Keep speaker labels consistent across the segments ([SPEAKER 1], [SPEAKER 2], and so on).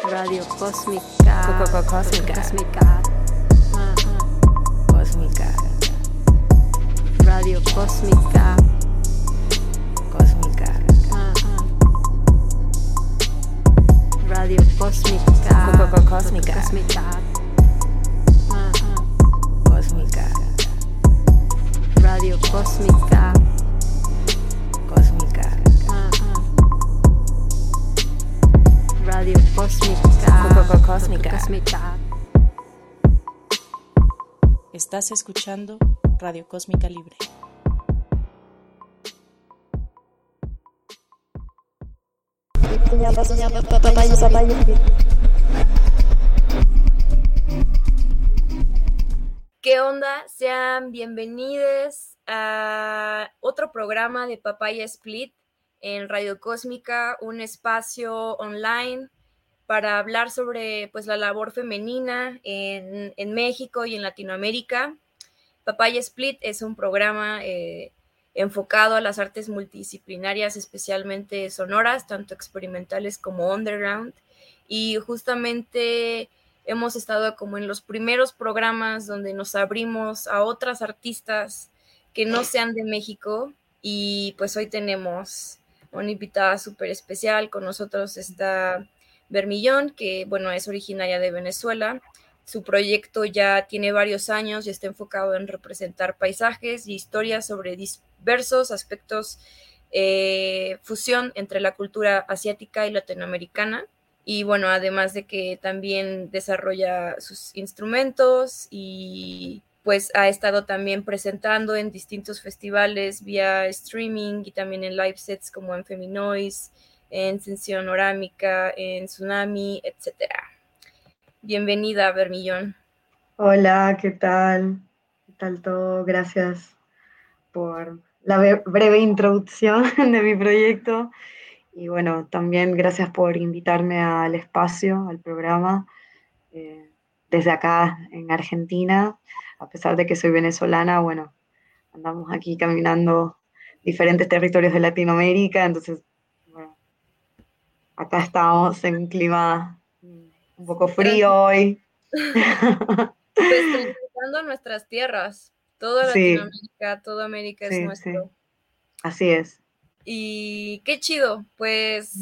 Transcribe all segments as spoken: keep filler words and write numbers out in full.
[SPEAKER 1] Radio Cósmica.
[SPEAKER 2] Coco Cósmica.
[SPEAKER 1] Cósmica.
[SPEAKER 2] Cósmica.
[SPEAKER 1] Radio Cósmica.
[SPEAKER 2] Cósmica.
[SPEAKER 1] Radio Cósmica.
[SPEAKER 2] Coco Cósmica.
[SPEAKER 1] Cósmica.
[SPEAKER 2] Cósmica.
[SPEAKER 1] Radio Cósmica.
[SPEAKER 2] Cósmica.
[SPEAKER 1] Radio Cósmica.
[SPEAKER 2] Coco Cósmica.
[SPEAKER 1] Cósmica.
[SPEAKER 3] Estás escuchando Radio Cósmica Libre.
[SPEAKER 4] ¿Qué onda? Sean bienvenidos a otro programa de Papaya Split en Radio Cósmica, un espacio online para hablar sobre pues, la labor femenina en, en México y en Latinoamérica. Papaya Split es un programa eh, enfocado a las artes multidisciplinarias, especialmente sonoras, tanto experimentales como underground, y justamente hemos estado como en los primeros programas donde nos abrimos a otras artistas que no sean de México, y pues hoy tenemos una invitada súper especial. Con nosotros está Vermillón, que bueno, es originaria de Venezuela. Su proyecto ya tiene varios años y está enfocado en representar paisajes y historias sobre diversos aspectos, eh, fusión entre la cultura asiática y latinoamericana. Y bueno, además de que también desarrolla sus instrumentos y pues ha estado también presentando en distintos festivales vía streaming y también en live sets como en Feminoise, en Sensación Orámica, en Tsunami, etcétera. Bienvenida, Vermillón.
[SPEAKER 5] Hola, ¿qué tal? ¿Qué tal todo? Gracias por la be- breve introducción de mi proyecto. Y bueno, también gracias por invitarme al espacio, al programa, eh, desde acá en Argentina. A pesar de que soy venezolana, bueno, andamos aquí caminando diferentes territorios de Latinoamérica, entonces, bueno, acá estamos en un clima mm, un poco frío hoy.
[SPEAKER 4] Pues transitando nuestras tierras, toda
[SPEAKER 5] Sí,
[SPEAKER 4] Latinoamérica, toda América es
[SPEAKER 5] sí, sí,
[SPEAKER 4] nuestro.
[SPEAKER 5] así es.
[SPEAKER 4] Y qué chido, pues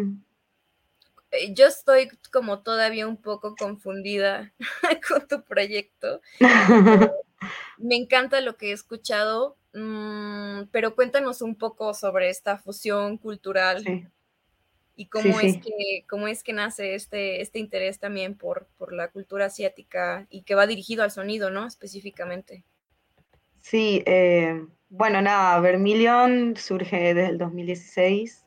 [SPEAKER 4] eh, yo estoy como todavía un poco confundida con tu proyecto. Me encanta lo que he escuchado, mmm, pero cuéntanos un poco sobre esta fusión cultural
[SPEAKER 5] Sí,
[SPEAKER 4] y
[SPEAKER 5] sí,
[SPEAKER 4] cómo es
[SPEAKER 5] sí.
[SPEAKER 4] que, cómo es que nace este, este interés también por, por la cultura asiática y que va dirigido al sonido, ¿no? Específicamente.
[SPEAKER 5] Sí, eh, bueno, nada, Vermilion surge desde el dos mil dieciséis,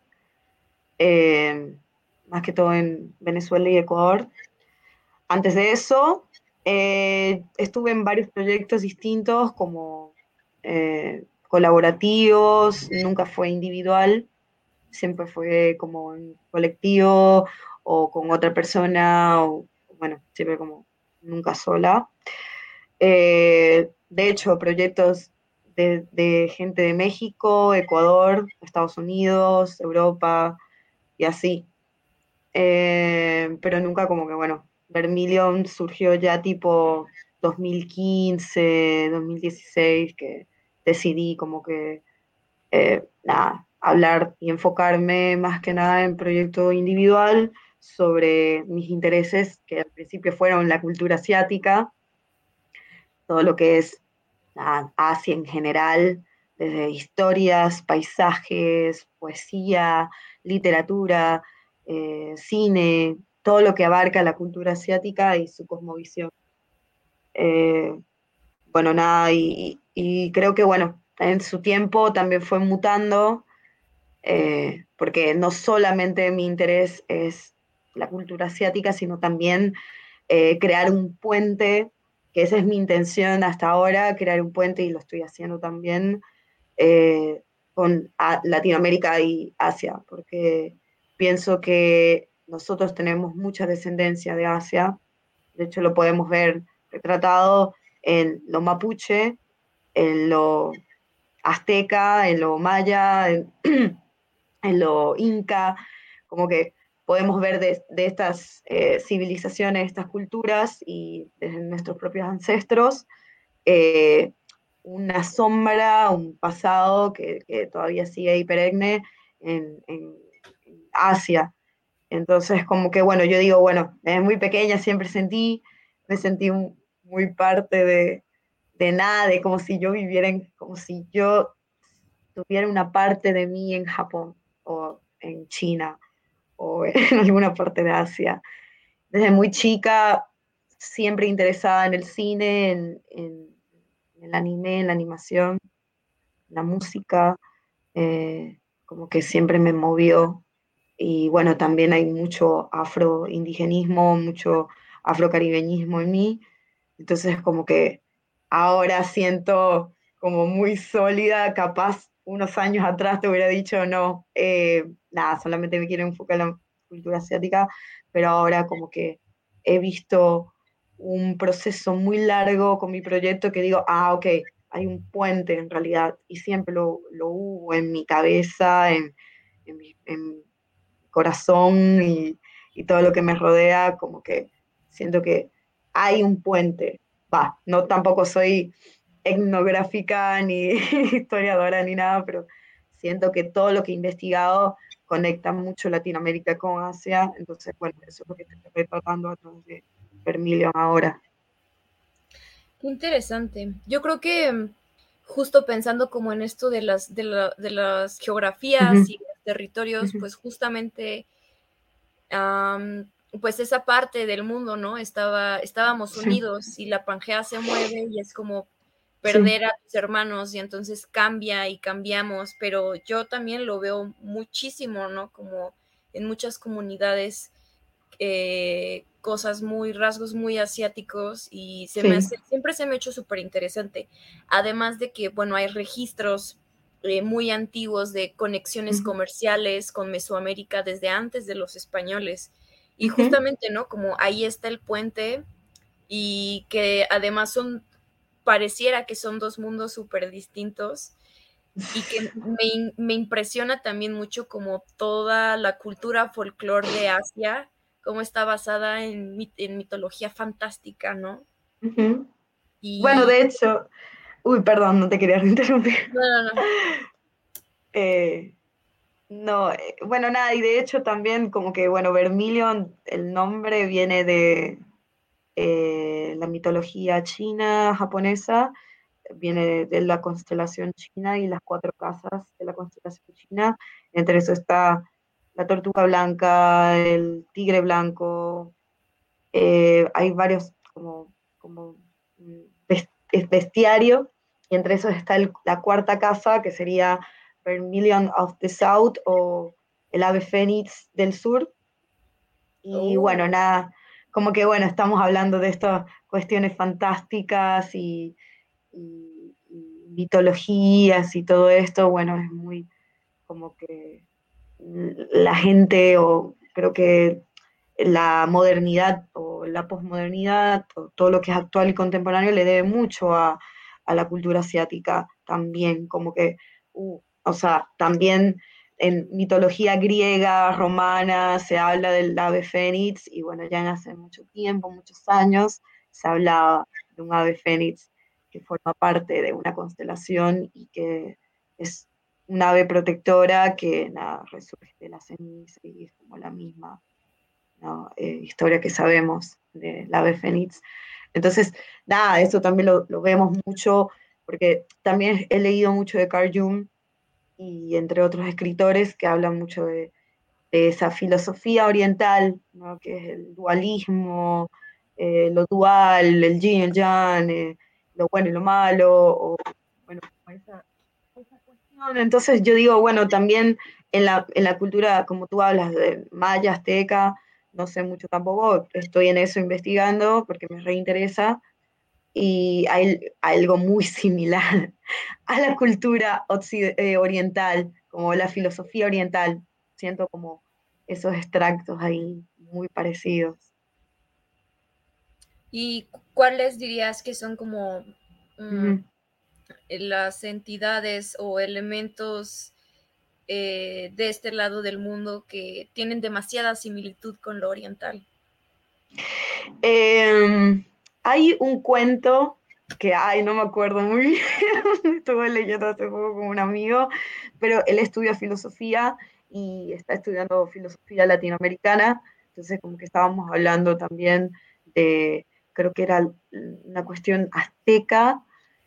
[SPEAKER 5] eh, más que todo en Venezuela y Ecuador. Antes de eso, eh, estuve en varios proyectos distintos, como eh, colaborativos, nunca fue individual, siempre fue como en colectivo o con otra persona, o bueno, siempre como nunca sola. Eh, de hecho, proyectos de, de gente de México, Ecuador, Estados Unidos, Europa y así. Eh, pero nunca como que, bueno, Vermilion surgió ya tipo dos mil quince, dos mil dieciséis, que decidí como que, eh, nada, hablar y enfocarme más que nada en proyecto individual sobre mis intereses, que al principio fueron la cultura asiática, todo lo que es a Asia en general, desde historias, paisajes, poesía, literatura, eh, cine, todo lo que abarca la cultura asiática y su cosmovisión. Eh, bueno, nada, y, y, creo que, bueno, en su tiempo también fue mutando, eh, porque no solamente mi interés es la cultura asiática, sino también eh, crear un puente, que esa es mi intención hasta ahora, crear un puente, y lo estoy haciendo también, eh, con a, Latinoamérica y Asia, porque pienso que nosotros tenemos mucha descendencia de Asia. De hecho lo podemos ver retratado en lo mapuche, en lo azteca, en lo maya, en, en lo inca, como que podemos ver de, de estas eh, civilizaciones, estas culturas y desde nuestros propios ancestros, eh, una sombra, un pasado que, que todavía sigue ahí perenne en, en, en Asia. Entonces, como que, bueno, yo digo, bueno, desde muy pequeña siempre sentí, me sentí un, muy parte de, de nada, de como si yo viviera en, como si yo tuviera una parte de mí en Japón o en China o en alguna parte de Asia. Desde muy chica, siempre interesada en el cine, en, en, en el anime, en la animación, la música, eh, como que siempre me movió. Y bueno, también hay mucho afroindigenismo, mucho afrocaribeñismo en mí. Entonces como que ahora siento como muy sólida, capaz unos años atrás te hubiera dicho, no, eh, nada, solamente me quiero enfocar en la cultura asiática, pero ahora como que he visto un proceso muy largo con mi proyecto que digo, ah, ok, hay un puente en realidad, y siempre lo, lo hubo en mi cabeza, en, en mi, en mi corazón y, y todo lo que me rodea, como que siento que hay un puente. Va, no tampoco soy etnográfica ni historiadora ni nada, pero siento que todo lo que he investigado conecta mucho Latinoamérica con Asia, entonces, bueno, eso es lo que estoy tratando a través de Vermilion ahora.
[SPEAKER 4] Qué interesante. Yo creo que mm, justo pensando como en esto de las, de la- de las geografías
[SPEAKER 5] Ujú,
[SPEAKER 4] y los territorios,
[SPEAKER 5] ujú.
[SPEAKER 4] pues justamente am, pues esa parte del mundo, ¿no? Estaba, estábamos
[SPEAKER 5] Sí,
[SPEAKER 4] unidos y la Pangea se mueve y es como
[SPEAKER 5] sí.
[SPEAKER 4] perder a tus hermanos y entonces cambia y cambiamos, pero yo también lo veo muchísimo, ¿no? Como en muchas comunidades, eh, cosas muy, rasgos muy asiáticos y se me
[SPEAKER 5] Sí.
[SPEAKER 4] hace, siempre se me ha hecho súper interesante. Además de que, bueno, hay registros eh, muy antiguos de conexiones
[SPEAKER 5] Ujú,
[SPEAKER 4] comerciales con Mesoamérica desde antes de los españoles. Y
[SPEAKER 5] ujú.
[SPEAKER 4] justamente, ¿no? Como ahí está el puente y que además son, pareciera que son dos mundos súper distintos y que me, me, impresiona también mucho como toda la cultura folclore de Asia, cómo está basada en, en mitología fantástica, ¿no?
[SPEAKER 5] Ujú. Bueno,
[SPEAKER 4] Y
[SPEAKER 5] de hecho, uy, perdón, no te quería interrumpir.
[SPEAKER 4] no, no, no.
[SPEAKER 5] Eh, no, eh, bueno, nada, y de hecho también como que, bueno, Vermilion, el nombre viene de eh, la mitología china, japonesa, viene de, de la constelación china y las cuatro casas de la constelación china. Entre eso está la tortuga blanca, el tigre blanco, eh, hay varios como, como mm, bestiario, y entre esos está el- la cuarta casa, que sería Vermilion of the South o el ave fénix del sur. Y
[SPEAKER 4] Oh.
[SPEAKER 5] bueno, nada, como que bueno, estamos hablando de estas cuestiones fantásticas y, y- y mitologías y todo esto, bueno, es muy como que la gente, o creo que la modernidad o la posmodernidad, o todo lo que es actual y contemporáneo, le debe mucho a, a la cultura asiática también, como que, uh, o sea, también en mitología griega, romana, se habla del ave fénix, y bueno, ya en hace mucho tiempo, muchos años, se hablaba de un ave fénix que forma parte de una constelación y que es un ave protectora que nada, resurge de la ceniza y es como la misma, ¿no? eh, historia que sabemos del ave fénix. Entonces, nada, eso también lo, lo, vemos mucho, porque también he leído mucho de Carl Jung y entre otros escritores que hablan mucho de, de esa filosofía oriental, ¿no? Que es el dualismo, eh, lo dual, el yin, el yang, eh, lo bueno y lo malo, o bueno, como esa, esa cuestión. Entonces yo digo, bueno, también en la, en la cultura, como tú hablas, de maya, azteca, no sé mucho tampoco, estoy en eso investigando porque me reinteresa, y hay algo muy similar a la cultura eh, oriental, como la filosofía oriental. Siento como esos extractos ahí muy parecidos.
[SPEAKER 4] ¿Y cuáles dirías que son como mm,
[SPEAKER 5] Ujú.
[SPEAKER 4] las entidades o elementos eh, de este lado del mundo que tienen demasiada similitud con lo oriental?
[SPEAKER 5] Eh, hay un cuento que, ay, no me acuerdo muy bien, estuve leyendo hace poco con un amigo, pero él estudia filosofía y está estudiando filosofía latinoamericana, entonces como que estábamos hablando también de, creo que era una cuestión azteca,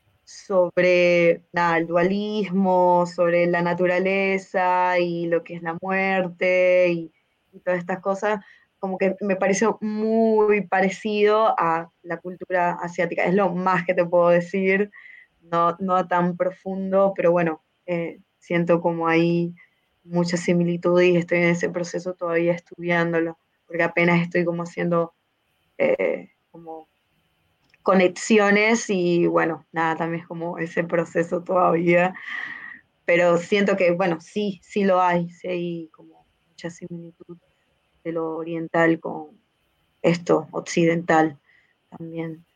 [SPEAKER 5] sobre nada, el dualismo, sobre la naturaleza y lo que es la muerte y, y todas estas cosas, como que me pareció muy parecido a la cultura asiática. Es lo más que te puedo decir, no, no tan profundo, pero bueno, eh, siento como hay mucha similitud y estoy en ese proceso todavía estudiándolo, porque apenas estoy como haciendo eh, como conexiones y bueno, nada, también es como ese proceso todavía, pero siento que, bueno, sí, sí lo hay, sí hay como mucha similitud de lo oriental con esto occidental también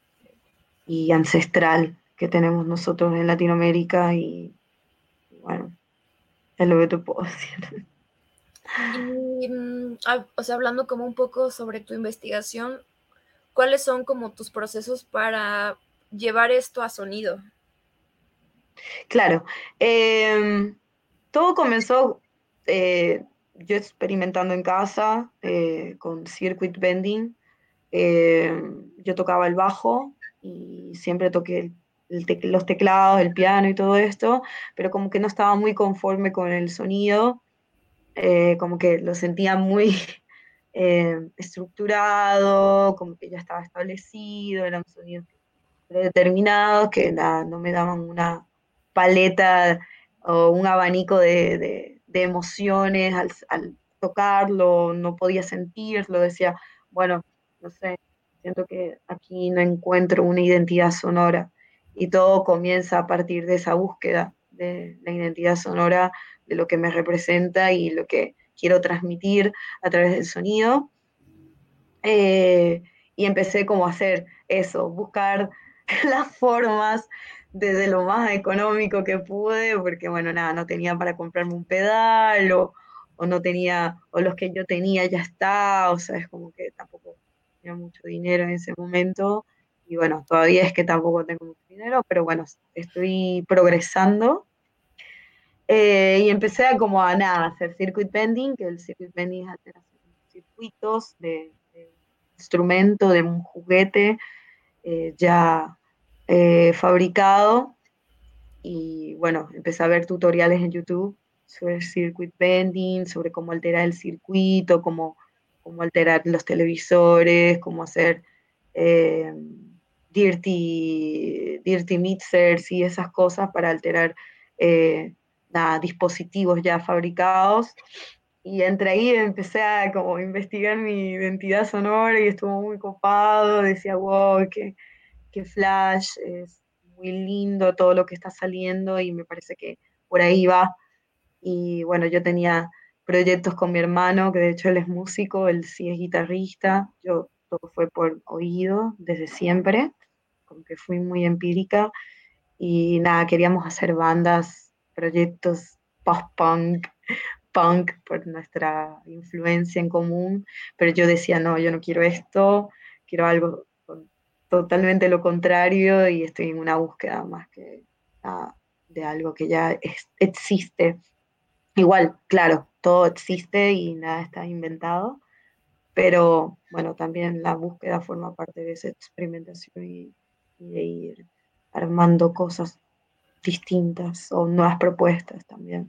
[SPEAKER 5] y ancestral que tenemos nosotros en Latinoamérica y, y bueno, es lo que te puedo decir.
[SPEAKER 4] Y, mm, hab- o sea, hablando como un poco sobre tu investigación, ¿cuáles son como tus procesos para llevar esto a sonido?
[SPEAKER 5] Claro, eh, todo comenzó eh, yo experimentando en casa eh, con circuit bending. Eh, yo tocaba el bajo y siempre toqué el- el tec- los teclados, el piano y todo esto, pero como que no estaba muy conforme con el sonido, eh, como que lo sentía muy eh, estructurado, como que ya estaba establecido, eran sonidos predeterminados que nada, no me daban una paleta o un abanico de, de- de emociones al, al tocarlo, no podía sentirlo, decía, bueno, no sé, siento que aquí no encuentro una identidad sonora y todo comienza a partir de esa búsqueda de la identidad sonora, de lo que me representa y lo que quiero transmitir a través del sonido. Eh, y empecé como a hacer eso, buscar las formas desde lo más económico que pude, porque bueno, nada, no tenía para comprarme un pedal o, o no tenía, o los que yo tenía ya está, o sea, es como que tampoco tenía mucho dinero en ese momento. Y bueno, todavía es que tampoco tengo mucho dinero, pero bueno, estoy progresando. Eh, y empecé a como a nada, hacer circuit bending, que el circuit bending es hacer circuitos de, de un instrumento, de un juguete eh, ya eh, fabricado. Y bueno, empecé a ver tutoriales en YouTube sobre circuit bending, sobre cómo alterar el circuito, cómo, cómo alterar los televisores, cómo hacer eh, dirty, dirty mixers y esas cosas para alterar eh, nada, dispositivos ya fabricados. Y entre ahí empecé a como investigar mi identidad sonora y estuvo muy copado, decía, wow, qué, qué flash, es muy lindo todo lo que está saliendo y me parece que por ahí va. Y bueno, yo tenía proyectos con mi hermano, que de hecho él es músico, él sí es guitarrista, yo todo fue por oído desde siempre, como que fui muy empírica y nada, queríamos hacer bandas, proyectos post-punk, punk por nuestra influencia en común, pero yo decía, no, yo no quiero esto, quiero algo con- totalmente lo contrario y estoy en una búsqueda más que nada, de algo que ya es- existe. Igual, claro, todo existe y nada está inventado, pero bueno, también la búsqueda forma parte de esa experimentación y, y de ir armando cosas distintas o nuevas propuestas también.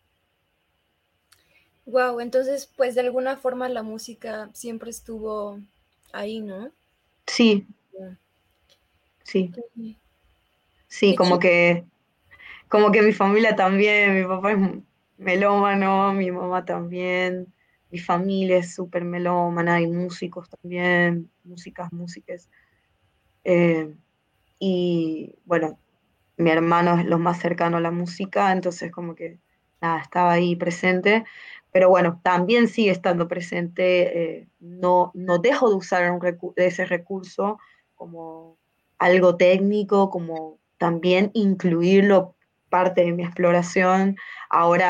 [SPEAKER 4] Wow, entonces pues de alguna forma la música siempre estuvo ahí, ¿no?
[SPEAKER 5] Sí,
[SPEAKER 4] Yeah.
[SPEAKER 5] sí,
[SPEAKER 4] Qué,
[SPEAKER 5] sí,
[SPEAKER 4] qué
[SPEAKER 5] como
[SPEAKER 4] chido.
[SPEAKER 5] que, como que mi familia también, mi papá es melómano, mi mamá también, mi familia es súper melómana, hay músicos también, músicas, músicas. Eh, y bueno, mi hermano es lo más cercano a la música, entonces como que nada, estaba ahí presente, pero bueno, también sigue estando presente, eh, no, no dejo de usar un recu- ese recurso como algo técnico, como también incluirlo parte de mi exploración. Ahora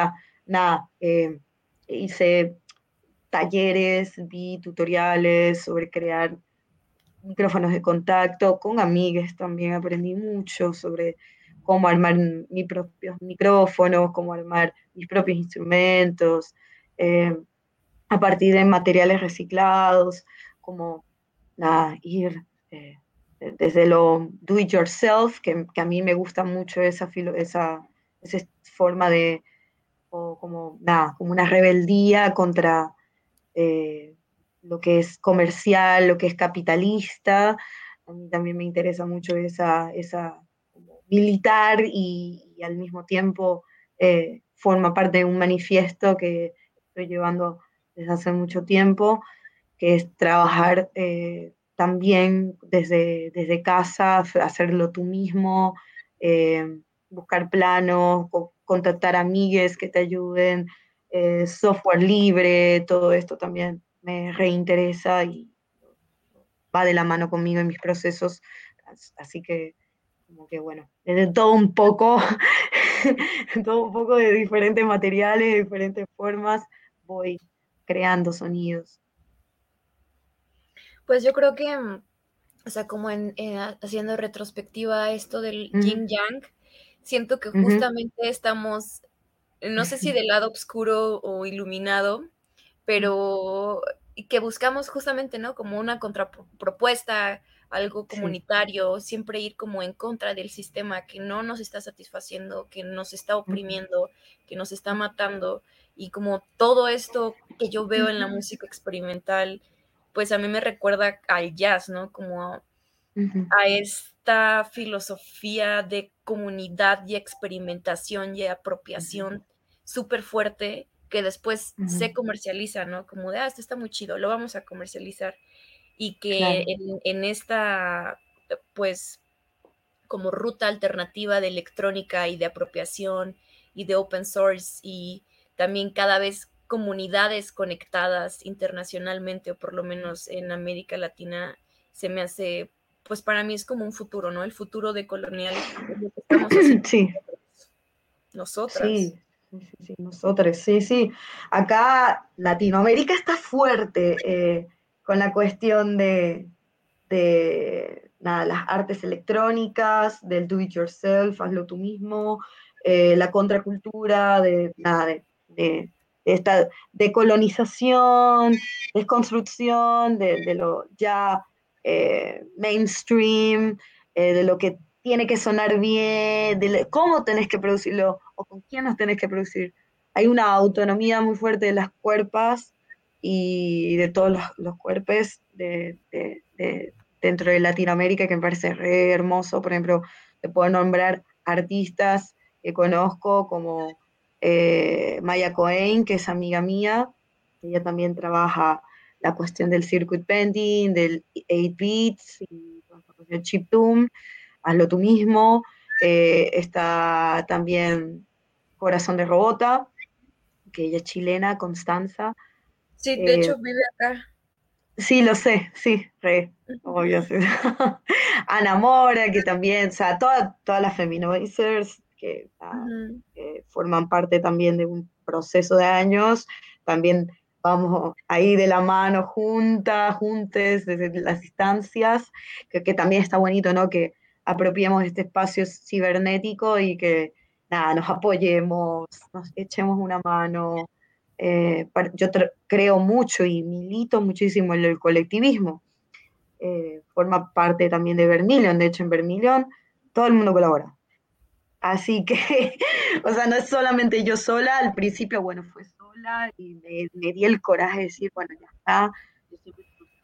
[SPEAKER 5] nada, eh, hice talleres, vi tutoriales sobre crear micrófonos de contacto, con amigues también aprendí mucho sobre cómo armar mis propios micrófonos, cómo armar mis propios instrumentos, eh, a partir de materiales reciclados, como nada, ir eh, desde lo do it yourself, que, que, a mí me gusta mucho esa, filo, esa, esa forma de, o como, nada, como una rebeldía contra eh, lo que es comercial, lo que es capitalista. A mí también me interesa mucho esa, esa como militar y, y, al mismo tiempo eh, forma parte de un manifiesto que estoy llevando desde hace mucho tiempo, que es trabajar eh, también desde, desde casa, hacerlo tú mismo, eh, buscar planos, co contactar amigues que te ayuden, eh, software libre, todo esto también me reinteresa y va de la mano conmigo en mis procesos, así que como que bueno, desde todo un poco, todo un poco de diferentes materiales, de diferentes formas, voy creando sonidos.
[SPEAKER 4] Pues yo creo que, o sea, como en, en haciendo retrospectiva esto del
[SPEAKER 5] Uh-huh.
[SPEAKER 4] yin yang, siento que justamente uh-huh. estamos, no sé si del lado oscuro o iluminado, pero que buscamos justamente, ¿no? Como una contrapropuesta, algo comunitario, sí. Siempre ir como en contra del sistema que no nos está satisfaciendo, que nos está oprimiendo, que nos está matando, y como todo esto que yo veo en la música experimental, pues a mí me recuerda al jazz, ¿no? Como a, uh-huh. a esta filosofía de comunidad y experimentación y apropiación uh-huh. súper fuerte, que después uh-huh. se comercializa, ¿no? Como de, ah, esto está muy chido, lo vamos a comercializar. Y que claro. en, en esta, pues, como ruta alternativa de electrónica y de apropiación y de open source y también cada vez comunidades conectadas internacionalmente, o por lo menos en América Latina, se me hace, pues para mí es como un futuro, ¿no? El futuro de Colonial es lo que estamos haciendo.
[SPEAKER 5] Sí.
[SPEAKER 4] Nosotras.
[SPEAKER 5] Sí. Sí, sí, sí, nosotros, sí, sí. Acá Latinoamérica está fuerte eh, con la cuestión de, de nada, las artes electrónicas, del do it yourself, hazlo tú mismo, eh, la contracultura, de, nada, de, de, de esta decolonización, desconstrucción, de, de lo ya eh, mainstream, eh, de lo que tiene que sonar bien, de lo, cómo tenés que producirlo o con quién nos tenés que producir. Hay una autonomía muy fuerte de las cuerpas y de todos los, los cuerpos de, de, de, dentro de Latinoamérica que me parece re hermoso. Por ejemplo, te puedo nombrar artistas que conozco como eh, Maya Cohen, que es amiga mía, ella también trabaja la cuestión del circuit bending, del eight beats y el chiptune, hazlo tú mismo. Eh, está también Corazón de Robota, que ella es chilena, Constanza.
[SPEAKER 4] Sí, de eh, hecho vive acá.
[SPEAKER 5] Sí, lo sé, sí, re, obvio, sí. Ana Mora, que también, o sea, toda, todas las Feminoizers que, uh-huh. que forman parte también de un proceso de años, también vamos ahí de la mano juntas, juntes, desde las instancias, que, que también está bonito, ¿no? Que apropiemos este espacio cibernético y que, nada, nos apoyemos, nos echemos una mano. Eh, yo creo mucho y milito muchísimo en el colectivismo. Eh, forma parte también de Vermilion, de hecho en Vermilion todo el mundo colabora. Así que, o sea, no es solamente yo sola, al principio, bueno, fue sola y me, me di el coraje de decir, bueno, ya está, yo siempre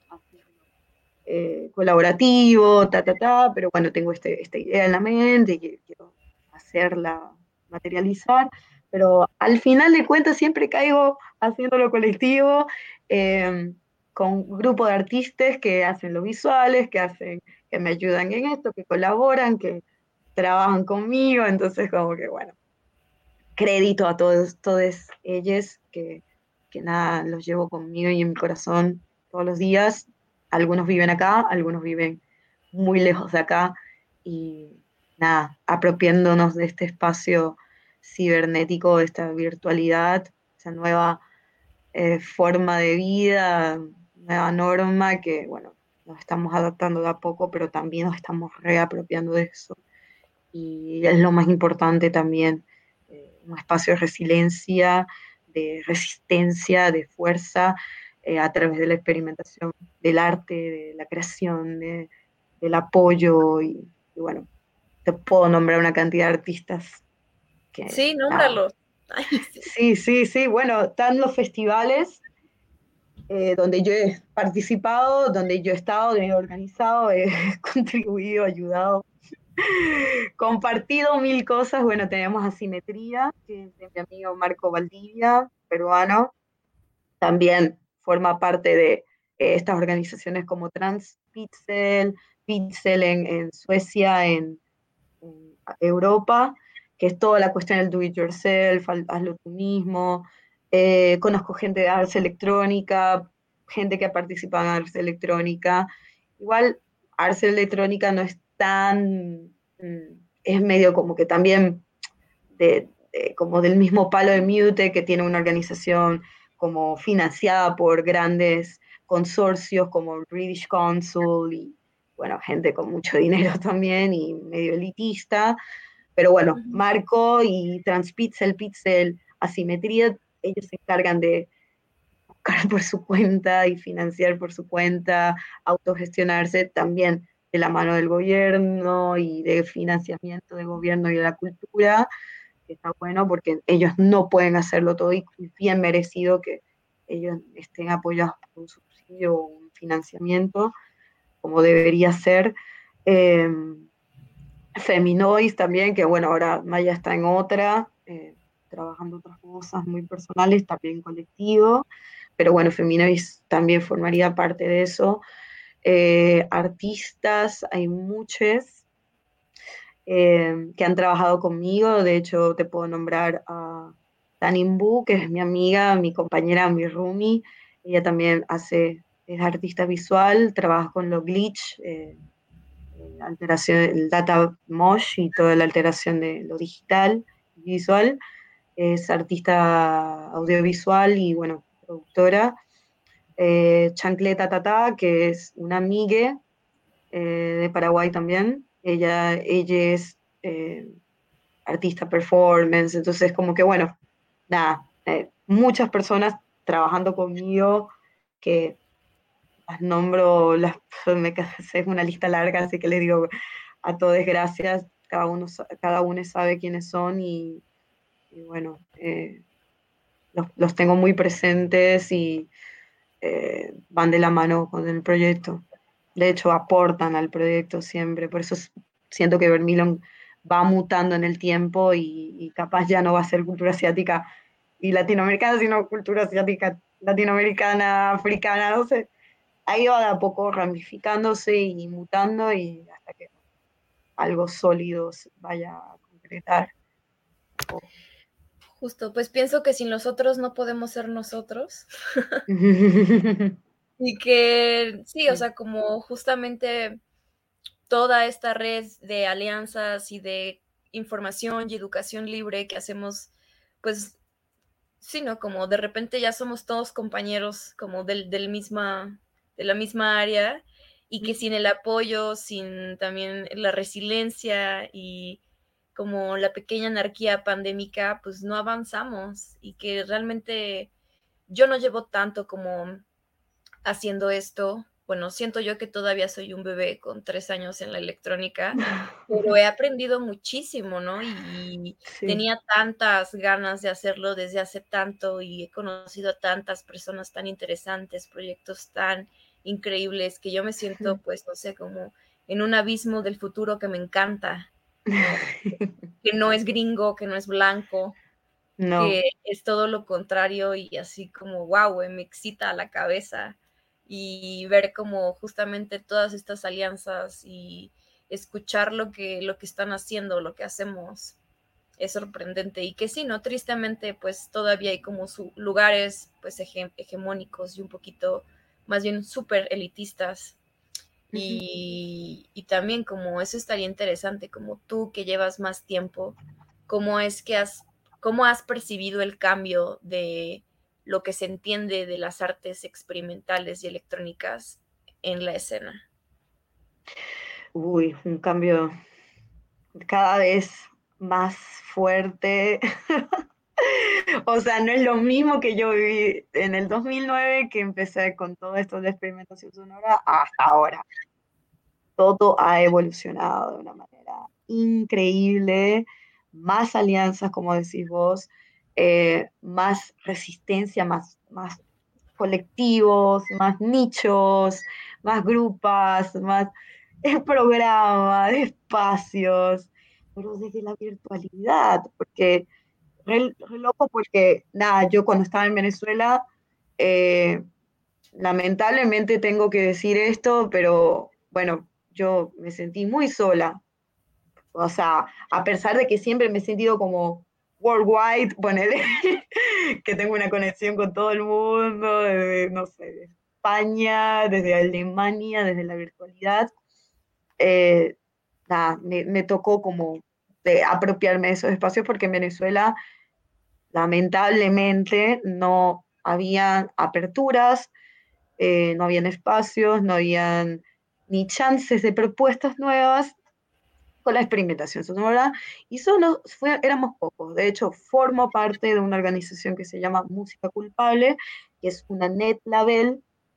[SPEAKER 5] eh, colaborativo, ta, ta, ta, pero bueno, tengo este, esta idea en la mente y quiero hacerla materializar, pero al final de cuentas siempre caigo haciéndolo colectivo, eh, con un grupo de artistas que hacen los visuales, que hacen, que me ayudan en esto, que colaboran, que trabajan conmigo, entonces como que bueno, crédito a todos, todos ellos que, que nada, los llevo conmigo y en mi corazón todos los días. Algunos viven acá, algunos viven muy lejos de acá y nada, apropiándonos de este espacio cibernético, esta virtualidad, esa nueva eh, forma de vida, nueva norma que, bueno, nos estamos adaptando de a poco, pero también nos estamos reapropiando de eso. Y es lo más importante también, eh, un espacio de resiliencia, de resistencia, de fuerza, eh, a través de la experimentación del arte, de la creación, de, del apoyo y, y, bueno, te puedo nombrar una cantidad de artistas que,
[SPEAKER 4] Sí,
[SPEAKER 5] nada.
[SPEAKER 4] nómbralo. Ay, sí.
[SPEAKER 5] Sí, sí, sí, bueno, están los festivales eh, donde yo he participado, donde yo he estado, he organizado, he contribuido, ayudado, compartido mil cosas. Bueno, tenemos Asimetría, que es de mi amigo Marco Valdivia, peruano. También forma parte de eh, estas organizaciones como Transpixel, Pixel en, en Suecia, en, en, Europa, que es toda la cuestión del do it yourself, hazlo tú mismo. Eh, conozco gente de Ars Electrónica, gente que ha participado en Ars Electrónica. Igual Ars Electrónica no es tan, es medio como que también de, de, como del mismo palo de Mute, que tiene una organización como financiada por grandes consorcios como British Council y, bueno, gente con mucho dinero también y medio elitista. Pero bueno,
[SPEAKER 4] Ujú.
[SPEAKER 5] Marco y Transpixel, Pixel, Asimetría, ellos se encargan de buscar por su cuenta y financiar por su cuenta, autogestionarse también de la mano del gobierno y de financiamiento del gobierno y de la cultura, que está bueno porque ellos no pueden hacerlo todo y bien merecido que ellos estén apoyados por un subsidio o un financiamiento, como debería ser. Eh, Feminois también, que bueno, ahora Maya está en otra, eh, trabajando otras cosas muy personales, también colectivo, pero bueno, Feminois también formaría parte de eso. Eh, artistas, hay muchos eh, que han trabajado conmigo. De hecho, te puedo nombrar a Tanimbu, que es mi amiga, mi compañera, mi roomie. Ella también hace, es artista visual, trabaja con lo glitch, eh, alteración, el data mosh y toda la alteración de lo digital y visual. Es artista audiovisual y, bueno, productora. Eh, Chancleta Tata, que es una amiga eh, de Paraguay también. Ella, ella es eh, artista performance, entonces como que bueno, nada, eh, muchas personas trabajando conmigo que las nombro, las, me, es una lista larga, así que les digo a todos gracias, cada uno, cada uno sabe quiénes son y, y bueno, eh, los, los, tengo muy presentes y eh, van de la mano con el proyecto. De hecho, aportan al proyecto siempre, por eso siento que Vermilion va mutando en el tiempo y, y capaz ya no va a ser cultura asiática y latinoamericana, sino cultura asiática, latinoamericana, africana, no sé. Ahí va de a poco ramificándose y mutando y hasta que algo sólido se vaya a concretar.
[SPEAKER 4] Justo, pues pienso que sin los otros no podemos ser nosotros. Y que sí, o sea, como justamente toda esta red de alianzas y de información y educación libre que hacemos, pues sí, ¿no? Como de repente ya somos todos compañeros como del, del misma, de la misma área y que sin el apoyo, sin también la resiliencia y como la pequeña anarquía pandémica, pues no avanzamos y que realmente yo no llevo tanto como haciendo esto. Bueno, siento yo que todavía soy un bebé con tres años en la electrónica, pero he aprendido muchísimo, ¿no? Y
[SPEAKER 5] Sí.
[SPEAKER 4] tenía tantas ganas de hacerlo desde hace tanto y he conocido a tantas personas tan interesantes, proyectos tan increíbles, que yo me siento, pues, no sé, como en un abismo del futuro que me encanta, ¿no? Que no es gringo, que no es blanco,
[SPEAKER 5] No.
[SPEAKER 4] que es todo lo contrario y así como, wow, me excita la cabeza y ver como justamente todas estas alianzas y escuchar lo que, lo que están haciendo, lo que hacemos, es sorprendente y que sí, ¿no? Tristemente, pues todavía hay como su, lugares pues hege, hegemónicos y un poquito más bien súper elitistas y, y también como eso estaría interesante, como tú que llevas más tiempo, cómo es que has ¿Cómo has percibido el cambio de lo que se entiende de las artes experimentales y electrónicas en la escena?
[SPEAKER 5] Uy, un cambio cada vez más fuerte. O sea, no es lo mismo que yo viví en el dos mil nueve, que empecé con todo esto de experimentación sonora, hasta ahora. Todo ha evolucionado de una manera increíble, más alianzas, como decís vos, eh, más resistencia, más, más colectivos, más nichos, más grupas, más programas, espacios, pero desde la virtualidad, porque re, re loco, porque nada, yo cuando estaba en Venezuela, eh, lamentablemente tengo que decir esto, pero bueno, yo me sentí muy sola. O sea, a pesar de que siempre me he sentido como worldwide, ponele, que tengo una conexión con todo el mundo, desde, no sé, de España, desde Alemania, desde la virtualidad, eh, nada, me, me tocó como de apropiarme de esos espacios, porque en Venezuela lamentablemente no había aperturas, eh, no habían espacios, no habían ni chances de propuestas nuevas con la experimentación sonora, y solo fue, éramos pocos. De hecho, formo parte de una organización que se llama Música Culpable, que es una net label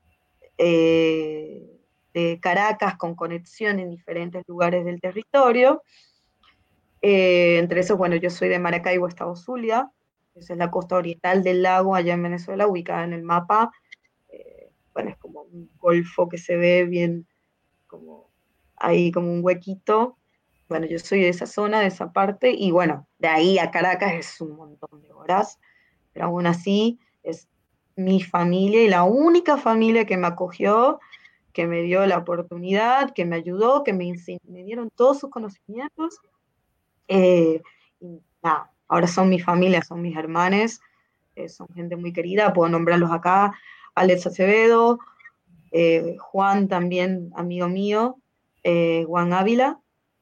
[SPEAKER 5] eh, de Caracas con conexión en diferentes lugares del territorio. Eh, entre esos, bueno, yo soy de Maracaibo, Estado Zulia, esa es la costa oriental del lago allá en Venezuela, ubicada en el mapa. Eh, bueno, es como un golfo que se ve bien, como ahí como un huequito. Bueno, yo soy de esa zona, de esa parte, y bueno, de ahí a Caracas es un montón de horas, pero aún así es mi familia y la única familia que me acogió, que me dio la oportunidad, que me ayudó, que me, me dieron todos sus conocimientos. Eh, y nada, ahora son mi familia, son mis hermanes, eh, son gente muy querida, puedo nombrarlos acá: Alex Acevedo, eh, Juan también, amigo mío, eh, Juan Ávila,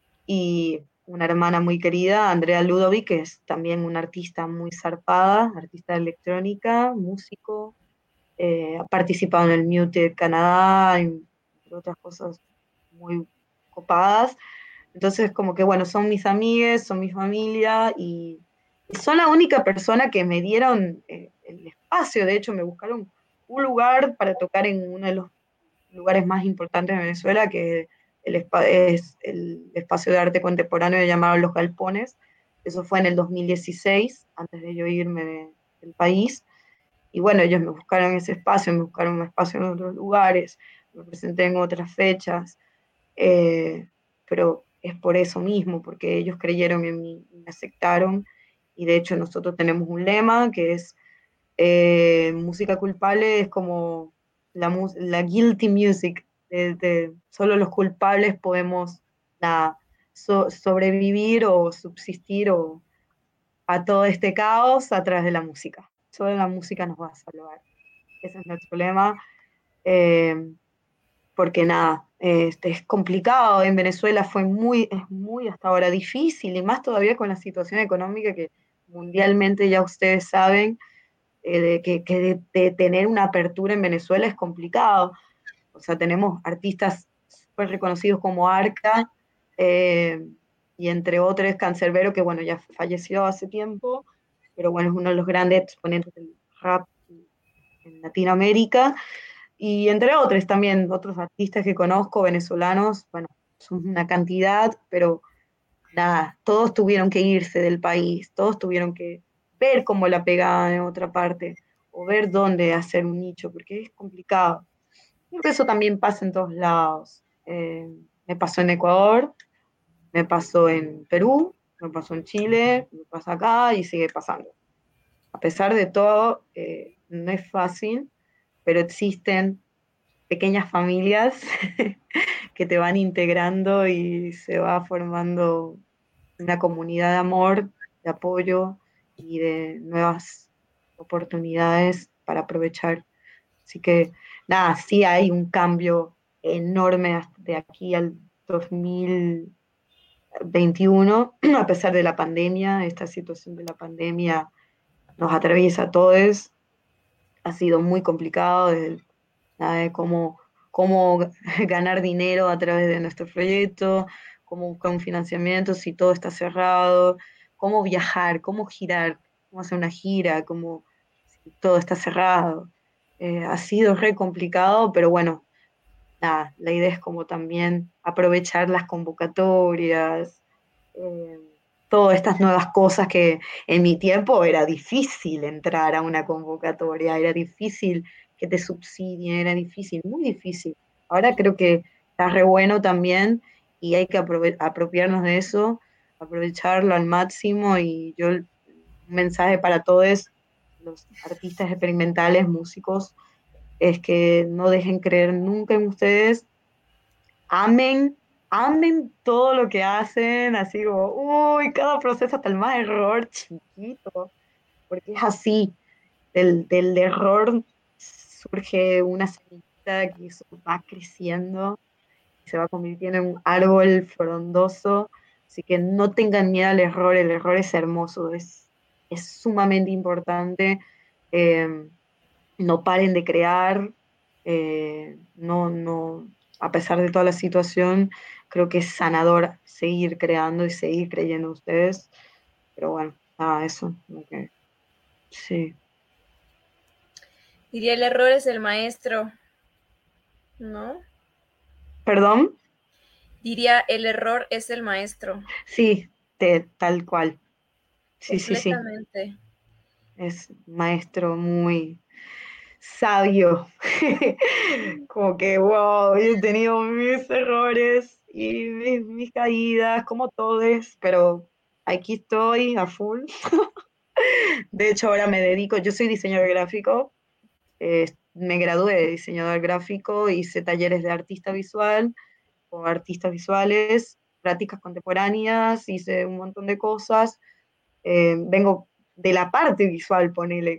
[SPEAKER 5] y una hermana muy querida, Andrea Ludovic, que es también una artista muy zarpada, artista de electrónica, músico, eh, ha participado en el Mute Canadá, y entre otras cosas muy copadas. Entonces, como que bueno, son mis amigues, son mi familia, y, y son la única persona que me dieron eh, el espacio. De hecho, me buscaron un lugar para tocar en uno de los lugares más importantes de Venezuela, que el espa es el espacio de arte contemporáneo llamado Los Galpones. Eso fue en el dos mil dieciséis, antes de yo irme de, del país. Y bueno, ellos me buscaron ese espacio, me buscaron un espacio en otros lugares, me presenté en otras fechas, eh, pero es por eso mismo, porque ellos creyeron en mí, me aceptaron, y de hecho nosotros tenemos un lema que es eh, música culpable, es como la, la guilty music, de, de, solo los culpables podemos nada, so, sobrevivir o subsistir o, a todo este caos a través de la música. Solo la música nos va a salvar. Ese es nuestro lema. Eh, porque nada, este, es complicado. En Venezuela fue muy, es muy hasta ahora difícil, y más todavía con la situación económica que mundialmente ya ustedes saben, eh, de que, que de, de tener una apertura en Venezuela es complicado. O sea, tenemos artistas súper reconocidos como Arca, eh, y entre otros Cancerbero, que bueno, ya falleció hace tiempo, pero bueno, es uno de los grandes exponentes del rap en Latinoamérica, y entre otros también, otros artistas que conozco, venezolanos, bueno, son una cantidad, pero nada, todos tuvieron que irse del país, todos tuvieron que ver cómo la pegaban en otra parte, o ver dónde hacer un nicho, porque es complicado. Creo que eso también pasa en todos lados. Eh, me pasó en Ecuador, me pasó en Perú, me pasó en Chile, me pasa acá y sigue pasando. A pesar de todo, eh, no es fácil, pero existen pequeñas familias que te van integrando y se va formando una comunidad de amor, de apoyo y de nuevas oportunidades para aprovechar. Así que nada, sí hay un cambio enorme de aquí al dos mil, veintiuno, a pesar de la pandemia, esta situación de la pandemia nos atraviesa a todos, ha sido muy complicado desde el- nada de cómo, cómo ganar dinero a través de nuestro proyecto, cómo buscar un financiamiento si todo está cerrado, cómo viajar, cómo girar, cómo hacer una gira, cómo si todo está cerrado. Eh, ha sido re complicado, pero bueno, nada, la idea es como también aprovechar las convocatorias, eh, todas estas nuevas cosas que en mi tiempo era difícil entrar a una convocatoria, era difícil que te subsidien, era difícil, muy difícil. Ahora creo que está re bueno también y hay que aprove- apropiarnos de eso, aprovecharlo al máximo y yo, un mensaje para todos los artistas experimentales, músicos, es que no dejen creer nunca en ustedes, amen, amen todo lo que hacen, así como, uy, cada proceso hasta el más error chiquito, porque es así, del, del error surge una semillita que eso va creciendo y se va convirtiendo en un árbol frondoso, así que no tengan miedo al error, el error es hermoso, es, es sumamente importante. eh, no paren de crear, eh, no, no, a pesar de toda la situación, creo que es sanador seguir creando y seguir creyendo en ustedes, pero bueno, nada, eso, como que, sí.
[SPEAKER 4] Diría el error es el maestro, ¿no?
[SPEAKER 5] ¿Perdón?
[SPEAKER 4] Diría el error es el maestro,
[SPEAKER 5] Sí, te- tal cual, sí, sí, sí,
[SPEAKER 4] completamente.
[SPEAKER 5] es maestro muy sabio, como que, wow, he tenido mis errores y mis, mis caídas, como todos, pero aquí estoy a full. De hecho, ahora me dedico, yo soy diseñador gráfico, eh, me gradué de diseñador gráfico, hice talleres de artista visual o artistas visuales, prácticas contemporáneas, hice un montón de cosas. Eh, vengo de la parte visual, ponele.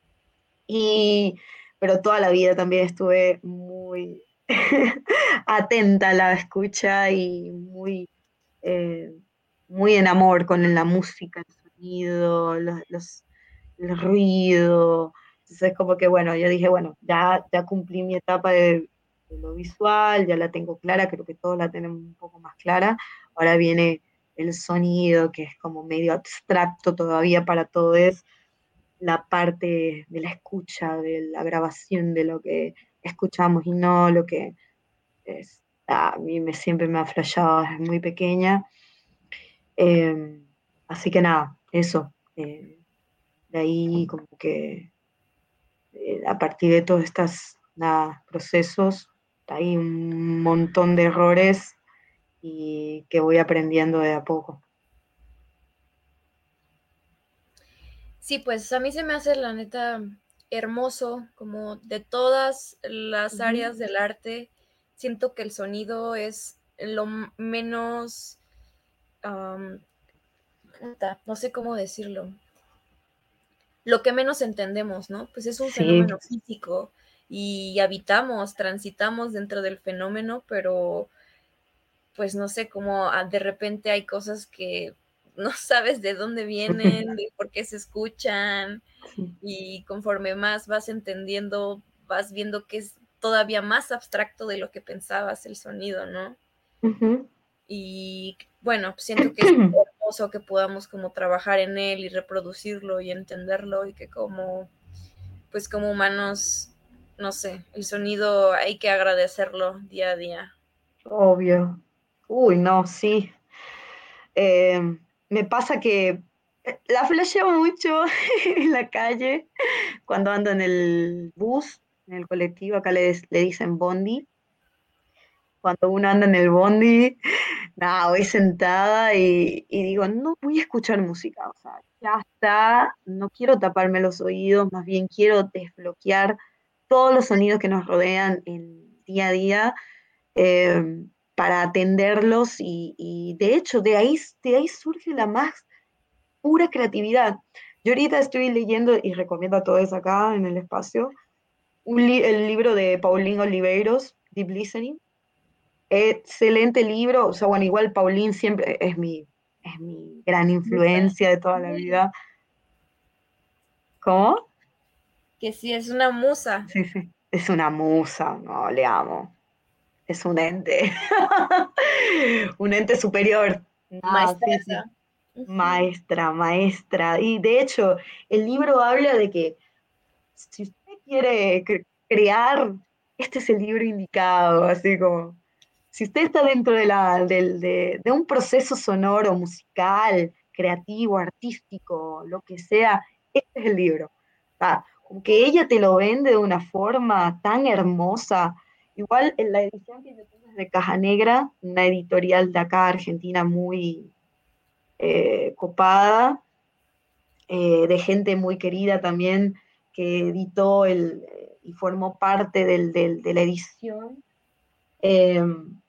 [SPEAKER 5] Y, pero toda la vida también estuve muy atenta a la escucha y muy, eh, muy en amor con la música, el sonido, los, los- el ruido. Entonces, como que bueno, yo dije, bueno, ya, ya cumplí mi etapa de, de lo visual, ya la tengo clara, creo que todos la tenemos un poco más clara. Ahora viene el sonido, que es como medio abstracto todavía para todos, la parte de la escucha, de la grabación de lo que escuchamos y no lo que es, a mí me, siempre me ha flashado desde muy pequeña. Eh, Así que nada, eso. Eh, de ahí como que eh, a partir de todos estos nada, procesos, hay un montón de errores y que voy aprendiendo de a poco.
[SPEAKER 4] Sí, pues a mí se me hace la neta hermoso, como de todas las
[SPEAKER 5] Ujú.
[SPEAKER 4] áreas del arte, siento que el sonido es lo m- menos, am, puta, no sé cómo decirlo, lo que menos entendemos, ¿no? Pues es un
[SPEAKER 5] Sí,
[SPEAKER 4] fenómeno físico y habitamos, transitamos dentro del fenómeno, pero pues no sé, cómo ah, de repente hay cosas que no sabes de dónde vienen, de por qué se escuchan,
[SPEAKER 5] sí.
[SPEAKER 4] y conforme más vas entendiendo, vas viendo que es todavía más abstracto de lo que pensabas el sonido, ¿no?
[SPEAKER 5] Ujú.
[SPEAKER 4] Y bueno, siento que es hermoso que podamos como trabajar en él y reproducirlo y entenderlo y que como, pues como humanos, no sé, el sonido hay que agradecerlo día a día.
[SPEAKER 5] Obvio. Uy, no, sí. Eh, Me pasa que eh, la flasheo mucho en la calle cuando ando en el bus, en el colectivo, acá le, le dicen bondi. Cuando uno anda en el bondi, nada, voy sentada y, y digo, no voy a escuchar música, o sea, ya está, no quiero taparme los oídos, más bien quiero desbloquear todos los sonidos que nos rodean en día a día, eh, para atenderlos y, y de hecho de ahí, de ahí surge la más pura creatividad. Yo ahorita estoy leyendo y recomiendo a todos acá en el espacio un li- el libro de Pauline Oliveiros, Deep Listening. excelente libro, o sea, bueno, igual Pauline siempre es mi, es mi gran
[SPEAKER 4] Musa.
[SPEAKER 5] influencia de toda la vida. ¿Cómo?
[SPEAKER 4] Que sí, es una musa.
[SPEAKER 5] Sí, sí. Es una musa, no, le amo. Es un ente. Un ente superior. Ah, sí, sí.
[SPEAKER 4] Maestraza. Ujú.
[SPEAKER 5] Maestra, maestra. Y de hecho, el libro habla de que si usted quiere cre- crear, este es el libro indicado, así como, si usted está dentro de, la, del- de, de un proceso sonoro, musical, creativo, artístico, lo que sea, este es el libro. Ah, como que ella te lo vende de una forma tan hermosa. Igual en la edición que yo tengo es de Caja Negra, una editorial de acá, Argentina, muy eh, copada, eh, de gente muy querida también que editó el, eh, y formó parte del, del, de la edición. Eh,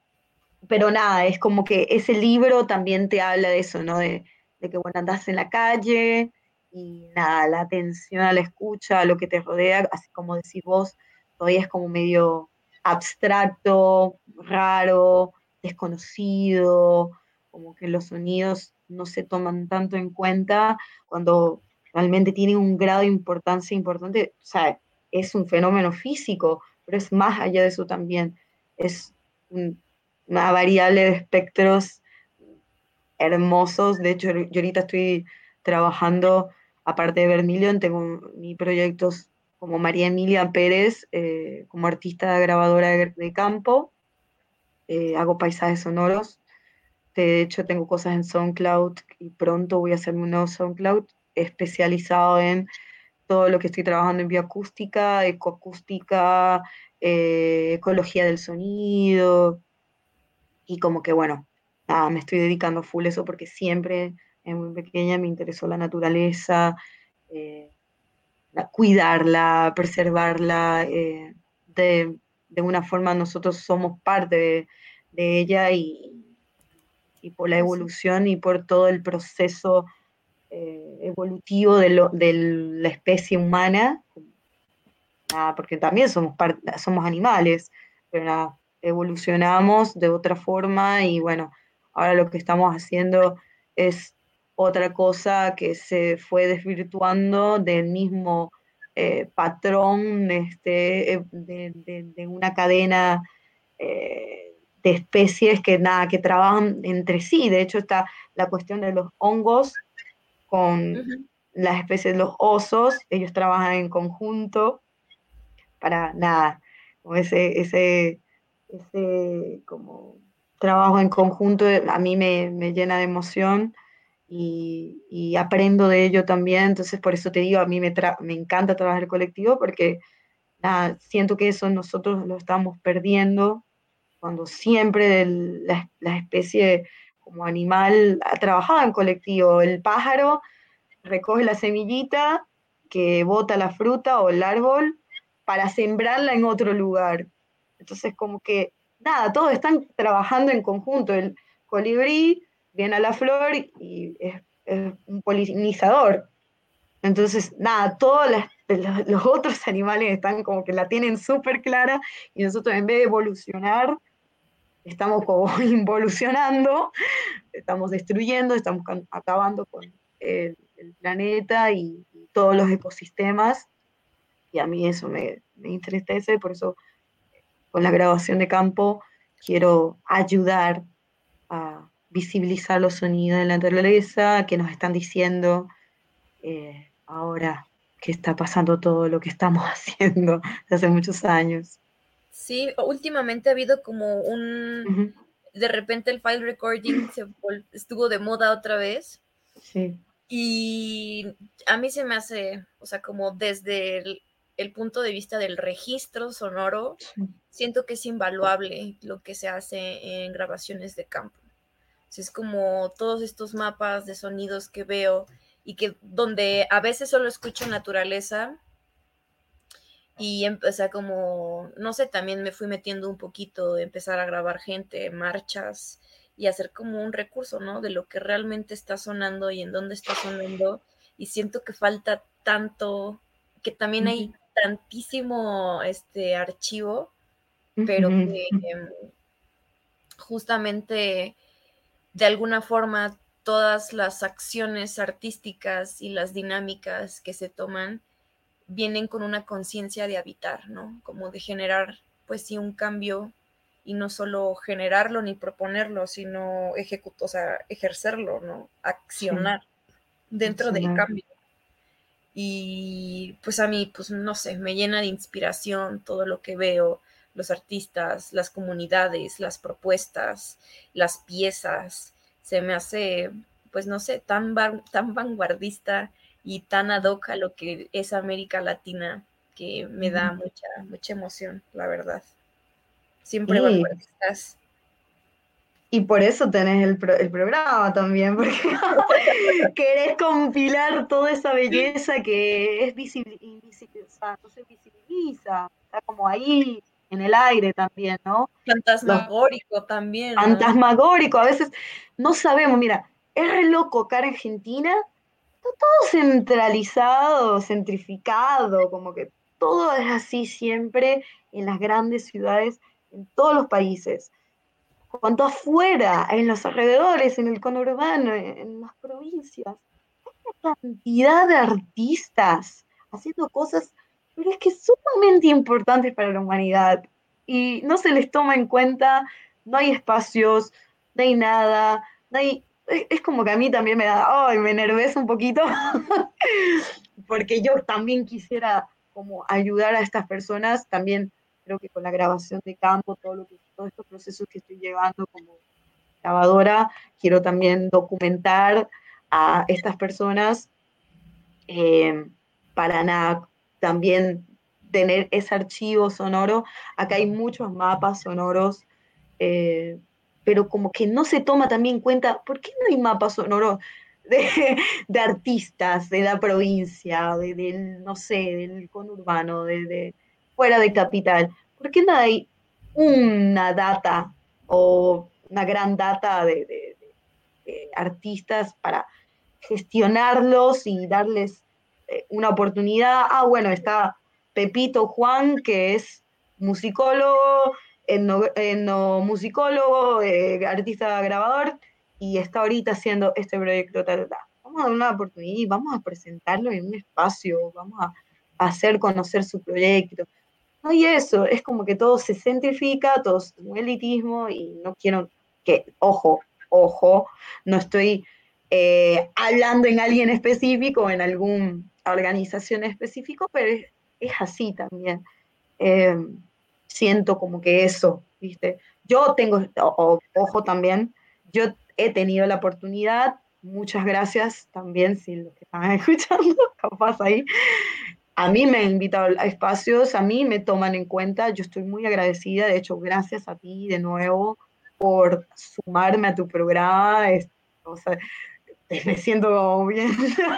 [SPEAKER 5] pero nada, es como que ese libro también te habla de eso, ¿no? De, de que, bueno, andás en la calle y nada, la atención a la escucha, a lo que te rodea, así como decís vos, todavía es como medio abstracto, raro, desconocido, como que los sonidos no se toman tanto en cuenta cuando realmente tienen un grado de importancia importante, o sea, es un fenómeno físico, pero es más allá de eso también, es un, una variable de espectros hermosos. De hecho, yo ahorita estoy trabajando, aparte de Vermilion, tengo mi proyectos como María Emilia Pérez, eh, como artista grabadora de, de campo, eh, hago paisajes sonoros. De hecho, tengo cosas en SoundCloud y pronto voy a hacerme un nuevo SoundCloud especializado en todo lo que estoy trabajando en bioacústica, ecoacústica, eh, ecología del sonido, y como que bueno, nada, me estoy dedicando full a eso porque siempre, en muy pequeña, me interesó la naturaleza, eh, la- cuidarla, preservarla, eh, de, de una forma nosotros somos parte de, de ella y, y por la
[SPEAKER 4] Pues sí.
[SPEAKER 5] evolución y por todo el proceso eh, evolutivo de, lo- de la especie humana, nada, porque también somos, par- somos animales, pero nada, evolucionamos de otra forma y bueno, ahora lo que estamos haciendo es otra cosa que se fue desvirtuando del mismo eh, patrón este, eh, de, de- de una cadena eh, de especies que nada, que trabajan entre sí. De hecho, está la cuestión de los hongos con
[SPEAKER 4] Ujú.
[SPEAKER 5] las especies de los osos, ellos trabajan en conjunto para nada, como ese, ese, ese como trabajo en conjunto eh, a mí me, me llena de emoción y, y aprendo de ello también, entonces por eso te digo, a mí me, tra- me encanta trabajar colectivo porque nada, siento que eso nosotros lo estamos perdiendo cuando siempre el- la, la especie como animal ha trabajado en colectivo, el pájaro recoge la semillita que bota la fruta o el árbol para sembrarla en otro lugar. Entonces, como que, nada, todos están trabajando en conjunto. El colibrí viene a la flor y es, es un polinizador. Entonces, nada, todos las, los, los otros animales están como que la tienen súper clara y nosotros en vez de evolucionar, estamos como involucionando, estamos destruyendo, estamos acabando con el, el planeta y, y, todos los ecosistemas, y a mí eso me, me entristece, por eso con la grabación de campo quiero ayudar a visibilizar los sonidos de la naturaleza que nos están diciendo eh, ahora que está pasando todo lo que estamos haciendo desde hace muchos años.
[SPEAKER 4] Sí, últimamente ha habido como un,
[SPEAKER 5] Uh -huh.
[SPEAKER 4] de repente el file recording se vol- estuvo de moda otra vez
[SPEAKER 5] Sí.
[SPEAKER 4] y a mí se me hace, o sea, como desde el, el punto de vista del registro sonoro,
[SPEAKER 5] Sí.
[SPEAKER 4] siento que es invaluable lo que se hace en grabaciones de campo. O sea, es como todos estos mapas de sonidos que veo y que donde a veces solo escucho naturaleza y empecé como, no sé, también me fui metiendo un poquito, de empezar a grabar gente, marchas y hacer como un recurso, ¿no? De lo que realmente está sonando y en dónde está sonando. Y siento que falta tanto, que también
[SPEAKER 5] Uh
[SPEAKER 4] hay
[SPEAKER 5] -huh.
[SPEAKER 4] tantísimo este archivo,
[SPEAKER 5] Uh
[SPEAKER 4] pero
[SPEAKER 5] -huh.
[SPEAKER 4] que, em, justamente de alguna forma todas las acciones artísticas y las dinámicas que se toman vienen con una conciencia de habitar, ¿no? Como de generar, pues sí, un cambio y no solo generarlo ni proponerlo, sino ejecutar, o sea, ejercerlo, ¿no?
[SPEAKER 5] Sí,
[SPEAKER 4] Accionar dentro del
[SPEAKER 5] accionar.
[SPEAKER 4] cambio. Y pues a mí, pues no sé, me llena de inspiración todo lo que veo, los artistas, las comunidades, las propuestas, las piezas. Se me hace, pues no sé, tan, van- tan vanguardista y tan ad hoc a lo que es América Latina que me da
[SPEAKER 5] Ujú.
[SPEAKER 4] mucha, mucha emoción, la verdad. Siempre
[SPEAKER 5] Sí,
[SPEAKER 4] vanguardistas.
[SPEAKER 5] y por eso tenés el, pro- el programa también, porque querés compilar toda esa belleza que es visible, invisible, o sea, no se visibiliza, está como ahí en el aire también, ¿no? Los
[SPEAKER 4] Fantasmagórico también, ¿no?
[SPEAKER 5] fantasmagóricos, a veces no sabemos, mira, es re loco acá en Argentina, todo centralizado, centrificado, como que todo es así siempre en las grandes ciudades, en todos los países. Cuanto afuera, en los alrededores, en el conurbano, en, en las provincias, cantidad de artistas haciendo cosas, pero es que sumamente importantes para la humanidad. Y no se les toma en cuenta, no hay espacios, no hay nada, no hay... Es es como que a mí también me da, ay, me enerveza un poquito, porque yo también quisiera como ayudar a estas personas, también creo que con la grabación de campo, todo lo que, todos estos procesos que estoy llevando como grabadora, quiero también documentar a estas personas eh, para nada, también tener ese archivo sonoro. Acá hay muchos mapas sonoros, eh, pero como que no se toma también en cuenta, ¿por qué no hay mapas sonoros de, de artistas de la provincia, de, del, no sé, del conurbano, de, de fuera de capital? ¿Por qué no hay una data o una gran data de, de, de, de artistas para gestionarlos y darles eh, una oportunidad? Ah, bueno, está Pepito Juan, que es musicólogo, etno, etnomusicólogo, eh, artista grabador, y está ahorita haciendo este proyecto. Tal, tal. Vamos a dar una oportunidad y vamos a presentarlo en un espacio, vamos a, a hacer conocer su proyecto. No, y eso, es como que todo se centrifica, todo es un elitismo y no quiero que, ojo, ojo, no estoy eh, hablando en alguien específico o en alguna organización específico, pero es, es así también. Eh, Siento como que eso, ¿viste? Yo tengo, o- o- ojo también, yo he tenido la oportunidad, muchas gracias también, si los que están escuchando, capaz ahí, a mí me han invitado a espacios, a mí me toman en cuenta, yo estoy muy agradecida, de hecho, gracias a ti de nuevo por sumarme a tu programa, es, o sea, me siento como bien,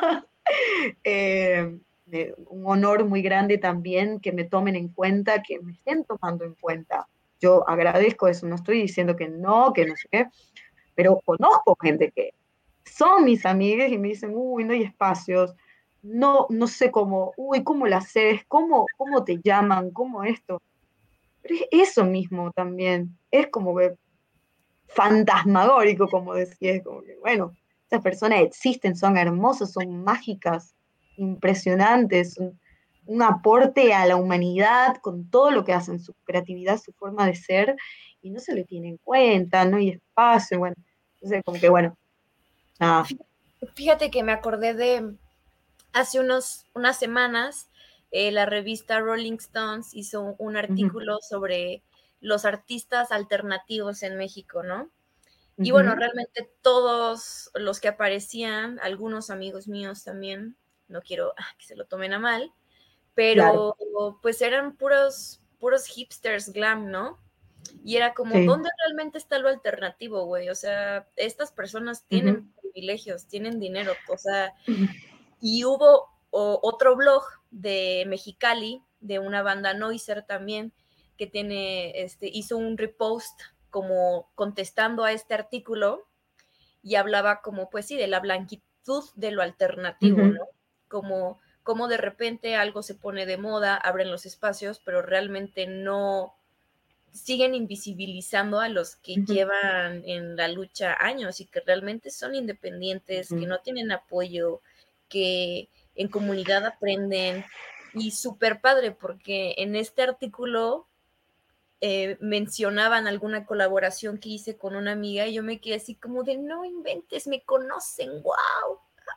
[SPEAKER 5] eh, eh, un honor muy grande también que me tomen en cuenta, que me estén tomando en cuenta. Yo agradezco eso, no estoy diciendo que no, que no sé qué, pero conozco gente que son mis amigas y me dicen, uy, no hay espacios, no, no sé cómo, uy, ¿cómo lo haces? ¿Cómo, cómo te llaman? ¿Cómo esto? Pero es eso mismo también, es como que fantasmagórico, como decía, es como que, bueno, esas personas existen, son hermosas, son mágicas, impresionantes, un, un aporte a la humanidad con todo lo que hacen, su creatividad, su forma de ser, y no se le tiene en cuenta, no hay espacio, bueno, entonces como que, bueno, nada.
[SPEAKER 4] Fíjate que me acordé de hace unos, unas semanas, eh, la revista Rolling Stones hizo un
[SPEAKER 5] Ujú,
[SPEAKER 4] artículo sobre los artistas alternativos en México, ¿no? Y bueno,
[SPEAKER 5] ujú,
[SPEAKER 4] realmente todos los que aparecían, algunos amigos míos también, no quiero ah, que se lo tomen a mal,
[SPEAKER 5] claro,
[SPEAKER 4] pero pues eran puros, puros hipsters glam, ¿no? Y era como,
[SPEAKER 5] sí.
[SPEAKER 4] ¿dónde realmente está lo alternativo, güey? O sea, estas personas
[SPEAKER 5] Ujú,
[SPEAKER 4] tienen privilegios, tienen dinero, o sea, y hubo o, otro blog de Mexicali, de una banda Noiser también, que tiene, este, hizo un repost como contestando a este artículo y hablaba como, pues sí, de la blanquitud de lo alternativo,
[SPEAKER 5] ujú,
[SPEAKER 4] ¿no? Como, como de repente algo se pone de moda, abren los espacios, pero realmente no, siguen invisibilizando a los que
[SPEAKER 5] Ujú,
[SPEAKER 4] llevan en la lucha años y que realmente son independientes, que
[SPEAKER 5] ujú,
[SPEAKER 4] no tienen apoyo, que en comunidad aprenden. Y súper padre, porque en este artículo eh, mencionaban alguna colaboración que hice con una amiga y yo me quedé así como de no inventes, me conocen, wow.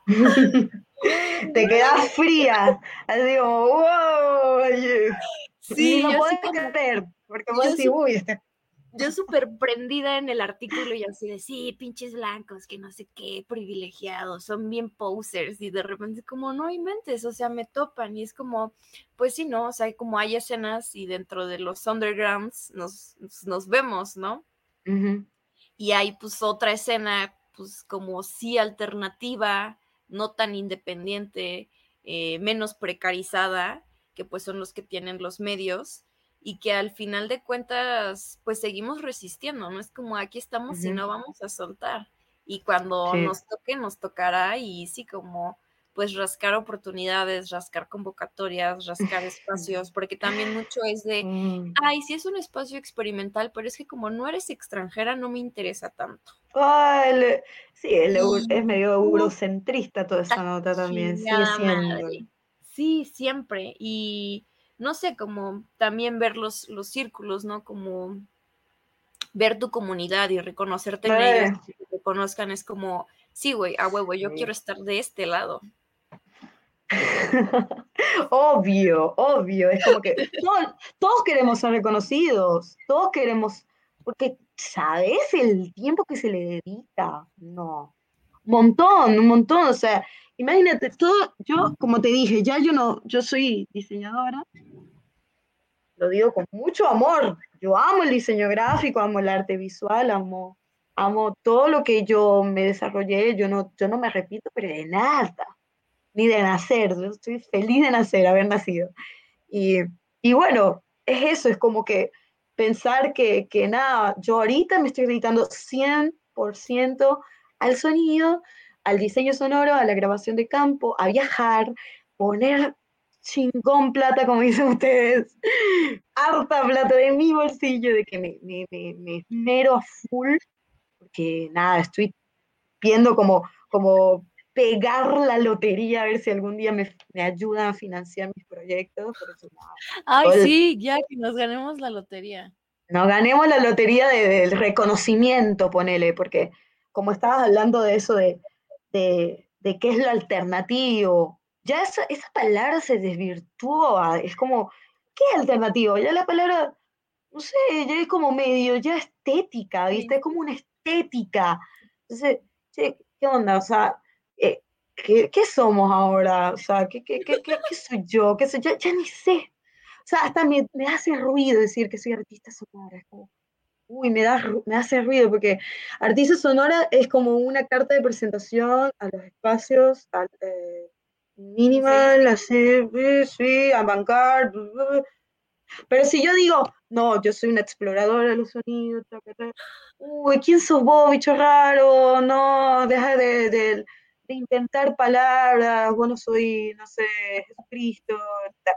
[SPEAKER 5] Te quedas fría, así como, wow, oye, ni
[SPEAKER 4] Sí,
[SPEAKER 5] lo
[SPEAKER 4] yo así
[SPEAKER 5] podés
[SPEAKER 4] como,
[SPEAKER 5] creer, porque vos
[SPEAKER 4] yo
[SPEAKER 5] decís, uy, este...
[SPEAKER 4] yo súper prendida en el artículo y así de, sí, pinches blancos, que no sé qué, privilegiados, son bien posers y de repente como, no inventes, o sea, me topan y es como, pues sí, ¿no? O sea, como hay escenas y dentro de los undergrounds nos, nos vemos, ¿no?
[SPEAKER 5] Ujú,
[SPEAKER 4] Y hay pues otra escena, pues como sí alternativa, no tan independiente, eh, menos precarizada, que pues son los que tienen los medios y que al final de cuentas pues seguimos resistiendo, ¿no? Es como aquí estamos y
[SPEAKER 5] ujú,
[SPEAKER 4] no vamos a soltar. Y cuando
[SPEAKER 5] sí.
[SPEAKER 4] nos toque, nos tocará y sí, como pues rascar oportunidades, rascar convocatorias, rascar espacios, porque también mucho es de,
[SPEAKER 5] Mm.
[SPEAKER 4] ay, sí es un espacio experimental, pero es que como no eres extranjera, no me interesa tanto.
[SPEAKER 5] Ah, el- sí, el eu-
[SPEAKER 4] Y
[SPEAKER 5] es medio
[SPEAKER 4] puta
[SPEAKER 5] eurocentrista toda esa nota también, sigue
[SPEAKER 4] chingada
[SPEAKER 5] siendo.
[SPEAKER 4] madre. Sí, siempre. Y no sé, como también ver los, los círculos, ¿no? Como ver tu comunidad y reconocerte en ellos,
[SPEAKER 5] Eh,
[SPEAKER 4] que te reconozcan es como, sí, güey, a huevo, yo quiero
[SPEAKER 5] sí.
[SPEAKER 4] estar de este lado.
[SPEAKER 5] Obvio, obvio, es como que todos, todos queremos ser reconocidos, todos queremos, porque ¿sabes el tiempo que se le dedica? No, un montón, un montón, o sea, imagínate, todo, yo, como te dije, ya yo no, yo soy diseñadora, lo digo con mucho amor, yo amo el diseño gráfico, amo el arte visual, amo, amo todo lo que yo me desarrollé, yo no, yo no me repito, pero de nada, ni de nacer, yo estoy feliz de nacer, haber nacido. Y, y bueno, es eso, es como que pensar que, que nada, yo ahorita me estoy dedicando cien por ciento al sonido, al diseño sonoro, a la grabación de campo, a viajar, poner chingón plata, como dicen ustedes, harta plata de mi bolsillo, de que me, me, me, me esmero a full, porque nada, estoy viendo como, como pegar la lotería, a ver si algún día me, me ayudan a financiar mis proyectos, por eso nada.
[SPEAKER 4] Ay,
[SPEAKER 5] Todo el-
[SPEAKER 4] sí, ya que nos ganemos la lotería.
[SPEAKER 5] no ganemos la lotería de- del reconocimiento, ponele, porque como estabas hablando de eso de, de, de qué es lo alternativo, ya esa, esa palabra se desvirtuó, a- es como, ¿qué es alternativo? Ya la palabra, no sé, ya es como medio, ya estética,
[SPEAKER 4] Sí,
[SPEAKER 5] ¿viste? Es como una estética. Entonces, che, ¿qué onda? O sea, eh, ¿qué, qué somos ahora? O sea, ¿qué, qué, qué, qué, qué soy yo? ¿Qué soy? Ya, ya ni sé. O sea, hasta me, me hace ruido decir que soy artista sonora. Es como, uy, me, da, ru- me hace ruido porque artista sonora es como una carta de presentación a los espacios, al, eh,
[SPEAKER 4] sí, sí.
[SPEAKER 5] minimal, así, sí, sí, avant-garde, pero si yo digo, no, yo soy una exploradora de los sonidos, ta, ta, ta, uy, ¿quién sos vos, bicho raro? No, deja de, de- de inventar palabras, bueno, soy, no sé, Jesucristo. Ta.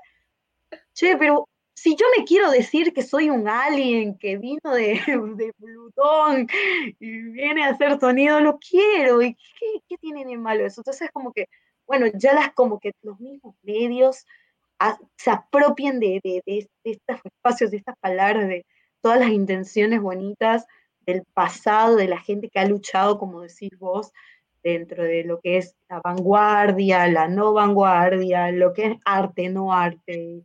[SPEAKER 5] Che, pero si yo me quiero decir que soy un alien que vino de, de Plutón y viene a hacer sonido, lo quiero. ¿Y qué, qué tiene de malo eso? Entonces es como que, bueno, ya las como que los mismos medios a- se apropien de, de, de, de estos espacios, de estas palabras, de todas las intenciones bonitas del pasado, de la gente que ha luchado, como decís vos, dentro de lo que es la vanguardia, la no vanguardia, lo que es arte, no arte,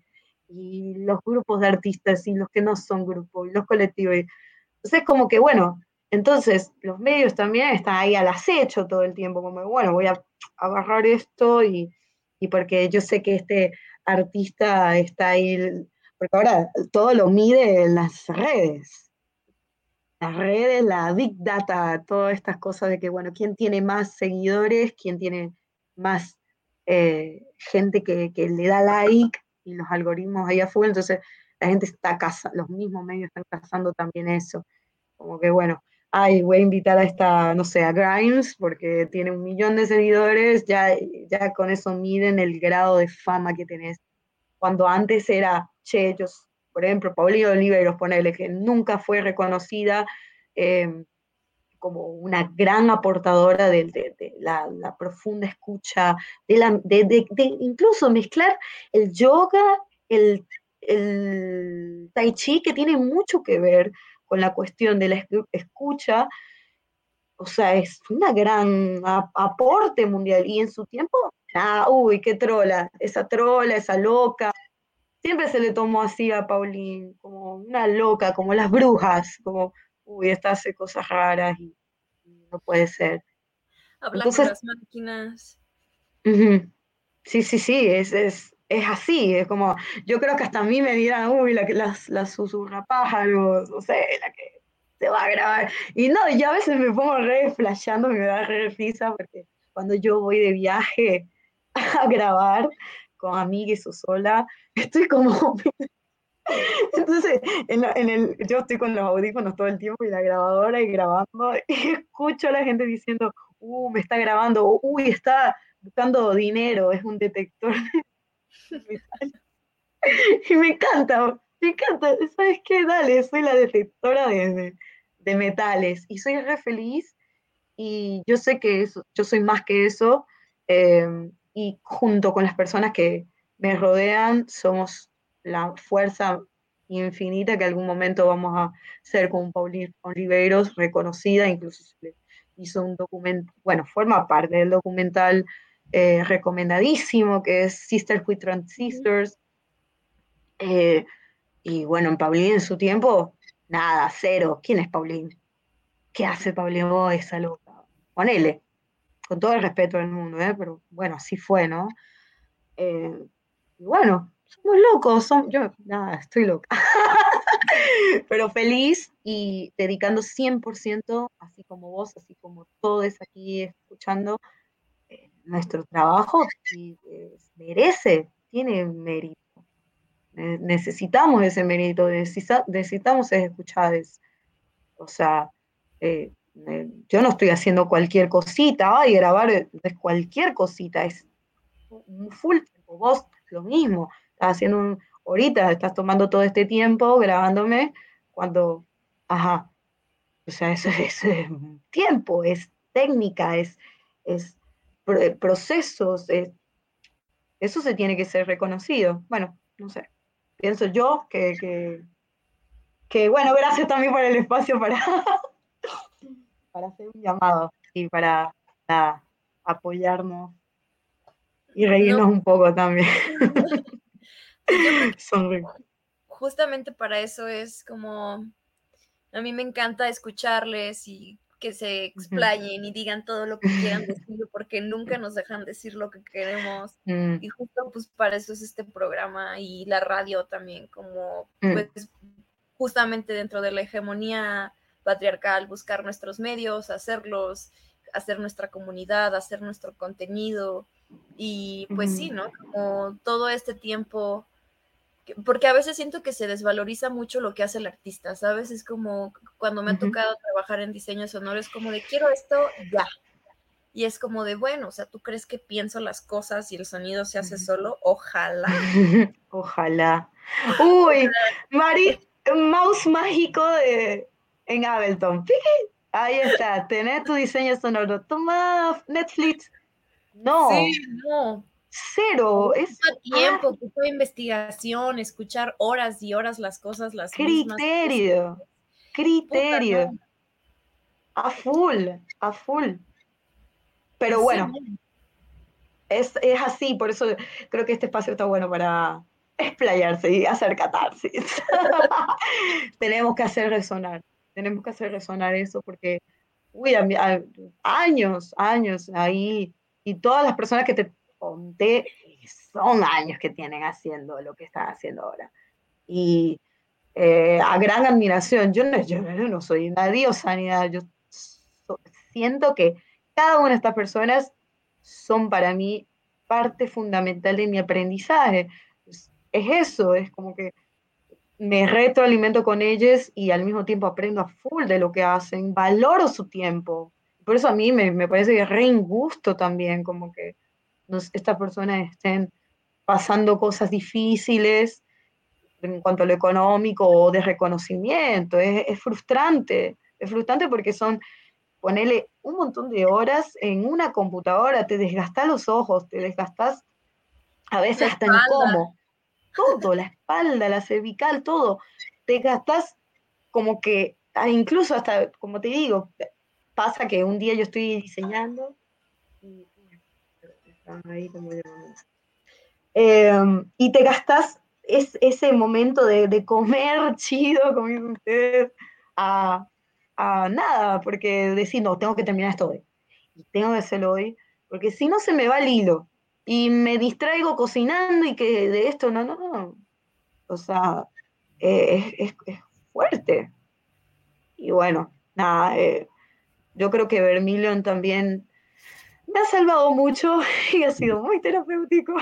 [SPEAKER 5] y los grupos de artistas y los que no son grupos, y los colectivos. Entonces, como que, bueno, entonces los medios también están ahí al acecho todo el tiempo, como, bueno, voy a agarrar esto y, y porque yo sé que este artista está ahí, porque ahora todo lo mide en las redes, las redes, la big data, todas estas cosas de que, bueno, quién tiene más seguidores, quién tiene más eh, gente que, que, le da like y los algoritmos ahí a full, entonces la gente está cazando, los mismos medios están cazando también eso. Como que bueno, ay, voy a invitar a esta, no sé, a Grimes, porque tiene un millón de seguidores, ya, ya con eso miden el grado de fama que tenés. Cuando antes era, che, yo por ejemplo, Paulina Oliveros, ponele, que nunca fue reconocida eh, como una gran aportadora de, de, de la, la, profunda escucha, de, la, de, de, de incluso mezclar el yoga, el, el tai chi, que tiene mucho que ver con la cuestión de la escucha. O sea, es una gran a, aporte mundial. Y en su tiempo, ah, uy, qué trola, esa trola, esa loca. Siempre se le tomó así a Pauline, como una loca, como las brujas, como, uy, esta hace cosas raras y, y no puede ser.
[SPEAKER 4] Habla con
[SPEAKER 5] Entonces,
[SPEAKER 4] las máquinas.
[SPEAKER 5] uh-huh. Sí, sí, sí, es, es, es así, es como, yo creo que hasta a mí me dirán, uy, la, las, las susurrapájaros, no sé, la que se va a grabar. Y no, yo a veces me pongo re flasheando, me da re risa, porque cuando yo voy de viaje a grabar con amigues o sola, estoy como... Entonces, en la- en el, yo estoy con los audífonos todo el tiempo y la grabadora y grabando, y escucho a la gente diciendo, uh, me está grabando, o, uy, está buscando dinero, es un detector de metal. Y me encanta, me encanta, ¿sabes qué? Dale, soy la detectora de, de, de metales y soy re feliz y yo sé que eso, yo soy más que eso, eh, y junto con las personas que me rodean somos la fuerza infinita que algún momento vamos a ser como Paulina Oliveros, reconocida, incluso se le hizo un documento, bueno, forma parte del documental eh, recomendadísimo que es Sisters with Transistors, eh, y bueno, en Paulina en su tiempo, nada, cero. ¿Quién es Paulina? ¿Qué hace Paulina? Oh, esa loca. Ponele, con todo el respeto del mundo, ¿eh? Pero bueno, así fue, ¿no? Eh, y bueno, somos locos, som- yo, nada, estoy loca. Pero feliz y dedicando cien por ciento, así como vos, así como todos aquí escuchando, eh, nuestro trabajo y, eh, merece, tiene mérito. Eh, necesitamos ese mérito, necesita, necesitamos ser escuchados. O sea, eh, eh, yo no estoy haciendo cualquier cosita, ay, grabar es cualquier cosita, es un full tiempo. Vos lo mismo, estás haciendo un, ahorita estás tomando todo este tiempo grabándome cuando, ajá, o sea, eso, eso es tiempo, es técnica, es, es pro- procesos, es, eso se tiene que ser reconocido. Bueno, no sé, pienso yo que, que, que bueno, gracias también por el espacio para, para hacer un llamado y para nada, apoyarnos y
[SPEAKER 4] No,
[SPEAKER 5] reírnos un poco también.
[SPEAKER 4] sí, yo creo que
[SPEAKER 5] Sonríe.
[SPEAKER 4] justamente para eso es como, a mí me encanta escucharles y que se
[SPEAKER 5] Ujú.
[SPEAKER 4] explayen y digan todo lo que quieran decir, porque nunca nos dejan decir lo que queremos.
[SPEAKER 5] Mm,
[SPEAKER 4] Y justo pues para eso es este programa y la radio también, como
[SPEAKER 5] mm,
[SPEAKER 4] pues justamente dentro de la hegemonía patriarcal, buscar nuestros medios, hacerlos, hacer nuestra comunidad, hacer nuestro contenido. Y pues sí,
[SPEAKER 5] mm,
[SPEAKER 4] ¿no? Como todo este tiempo, porque a veces siento que se desvaloriza mucho lo que hace el artista, ¿sabes? Es como cuando me ha
[SPEAKER 5] ujú.
[SPEAKER 4] tocado trabajar en diseño sonoro, es como de quiero esto ya. Y es como de, bueno, o sea, ¿tú crees que pienso las cosas y el sonido se hace solo? Ojalá.
[SPEAKER 5] Ojalá. Uy, Mari, mouse mágico de, en Ableton. Piqui. Ahí está, tenés tu diseño sonoro. Toma Netflix.
[SPEAKER 4] Sí,
[SPEAKER 5] No,
[SPEAKER 4] no.
[SPEAKER 5] cero. Es
[SPEAKER 4] Ocupa
[SPEAKER 5] ah,
[SPEAKER 4] tiempo, ocupa investigación, escuchar horas y horas las cosas las mismas. Es,
[SPEAKER 5] criterio.
[SPEAKER 4] puta,
[SPEAKER 5] Criterio.
[SPEAKER 4] no.
[SPEAKER 5] A full, a full.
[SPEAKER 4] Y
[SPEAKER 5] Pero
[SPEAKER 4] sí,
[SPEAKER 5] bueno,
[SPEAKER 4] no.
[SPEAKER 5] es, es así, por eso creo que este espacio está bueno para explayarse y hacer catarsis. Tenemos que hacer resonar, tenemos que hacer resonar eso porque, uy, a mí- a- años, años ahí, y todas las personas que te conté son años que tienen haciendo lo que están haciendo ahora. Y eh, a gran admiración, yo no, yo no soy una diosa ni nada, yo so- siento que cada una de estas personas son para mí parte fundamental de mi aprendizaje. Es, es eso, es como que me retroalimento con ellos y al mismo tiempo aprendo a full de lo que hacen, valoro su tiempo. Por eso a mí me, me parece que es re injusto también, como que nos, estas personas estén pasando cosas difíciles, en cuanto a lo económico o de reconocimiento. Es, es frustrante, es frustrante porque son, ponele un montón de horas en una computadora, te desgastás los ojos, te desgastás a
[SPEAKER 4] La
[SPEAKER 5] veces hasta ni
[SPEAKER 4] espalda.
[SPEAKER 5] cómo, todo, la espalda, la cervical, todo, te gastás como que, ah, incluso hasta, como te digo, pasa que un día yo estoy diseñando y están ahí como llamando. Eh, y te gastás es, ese momento de, de comer chido, como dicen ustedes, a, a nada, porque decir, no, tengo que terminar esto hoy. Y tengo que hacerlo hoy, porque si no se me va el hilo. Y me distraigo cocinando y que de esto, no, no, no. O sea, eh, es, es, es fuerte. Y bueno, nada, eh, yo creo que Vermilion también me ha salvado mucho y ha sido muy terapéutico.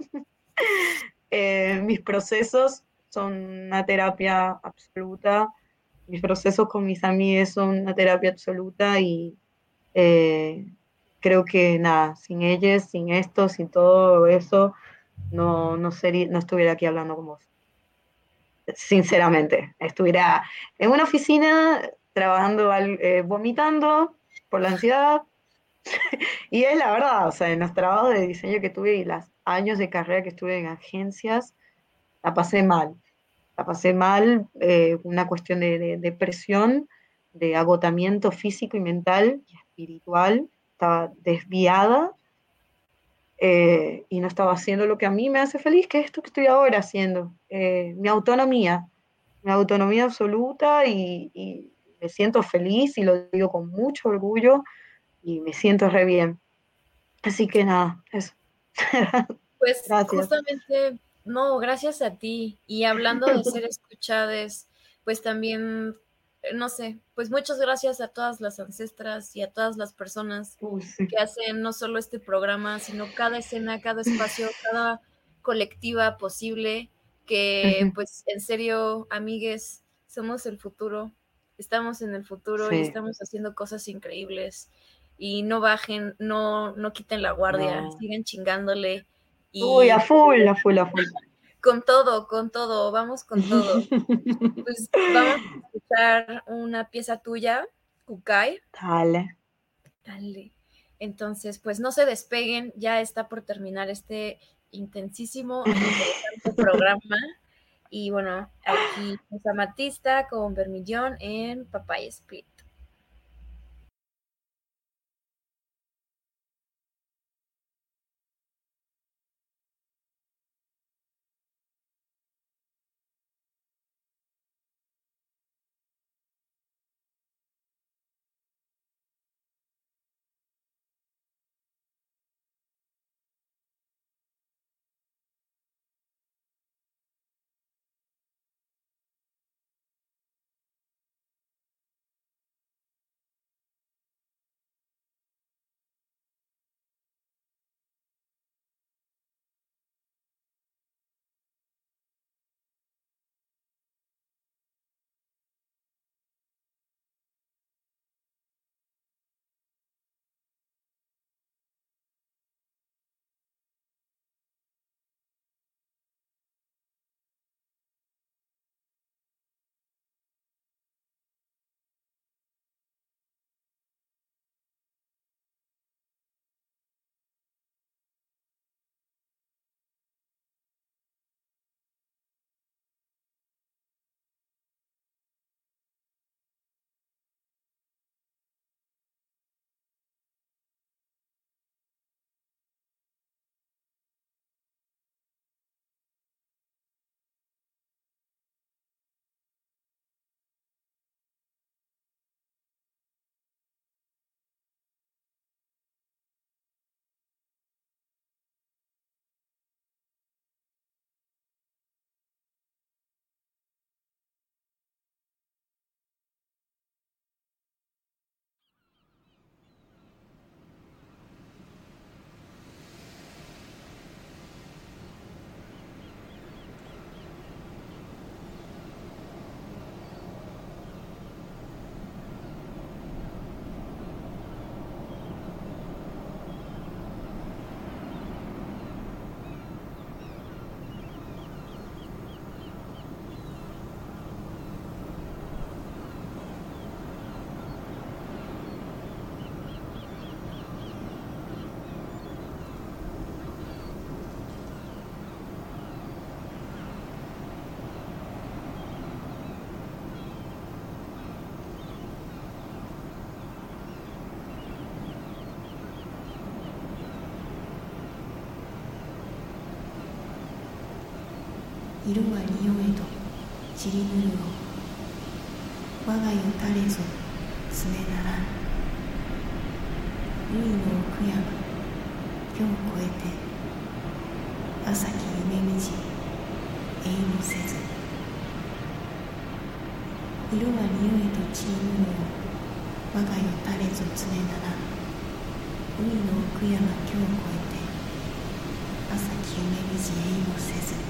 [SPEAKER 5] Eh, mis procesos son una terapia absoluta, mis procesos con mis amigas son una terapia absoluta y eh, creo que nada, sin ellas, sin esto, sin todo eso, no, no, sería, no estuviera aquí hablando con vos. Sinceramente, estuviera en una oficina trabajando, al- eh, vomitando por la ansiedad. Y es la verdad, o sea, en los trabajos de diseño que tuve y los años de carrera que estuve en agencias, la pasé mal. La pasé mal, eh, una cuestión de, de, de presión, de agotamiento físico y mental y espiritual. Estaba desviada eh, y no estaba haciendo lo que a mí me hace feliz, que es esto que estoy ahora haciendo. Eh, mi autonomía, mi autonomía absoluta y, y me siento feliz y lo digo con mucho orgullo y me siento re bien. Así que nada, eso.
[SPEAKER 4] Pues
[SPEAKER 5] Gracias.
[SPEAKER 4] justamente, no, gracias a ti. Y hablando de ser escuchadas, pues también, eh, no sé, pues muchas gracias a todas las ancestras y a todas las personas
[SPEAKER 5] Uy, sí.
[SPEAKER 4] que hacen no solo este programa, sino cada escena, cada espacio, cada colectiva posible, que
[SPEAKER 5] Ujú.
[SPEAKER 4] pues en serio, amigues, somos el futuro, estamos en el futuro y
[SPEAKER 5] Sí,
[SPEAKER 4] estamos haciendo cosas increíbles. Y no bajen, no, no quiten la guardia,
[SPEAKER 5] no.
[SPEAKER 4] sigan chingándole
[SPEAKER 5] Uy, a
[SPEAKER 4] y
[SPEAKER 5] full, a full, a full.
[SPEAKER 4] con todo, con todo, vamos con todo. Pues vamos a escuchar una pieza tuya, Kukai.
[SPEAKER 5] Dale.
[SPEAKER 4] Dale. Entonces, pues no se despeguen, ya está por terminar este intensísimo e interesante programa. Y bueno, aquí es Amatista con Bermillón en Papaya Split.
[SPEAKER 6] 色は匂えど散りぬるを我が世垂れぞ常ならん海の奥山今日越えて朝き夢みじ永もせず色は匂えど散りぬるを我が世垂れぞ常ならん海の奥山今日越えて朝き夢みじ永もせず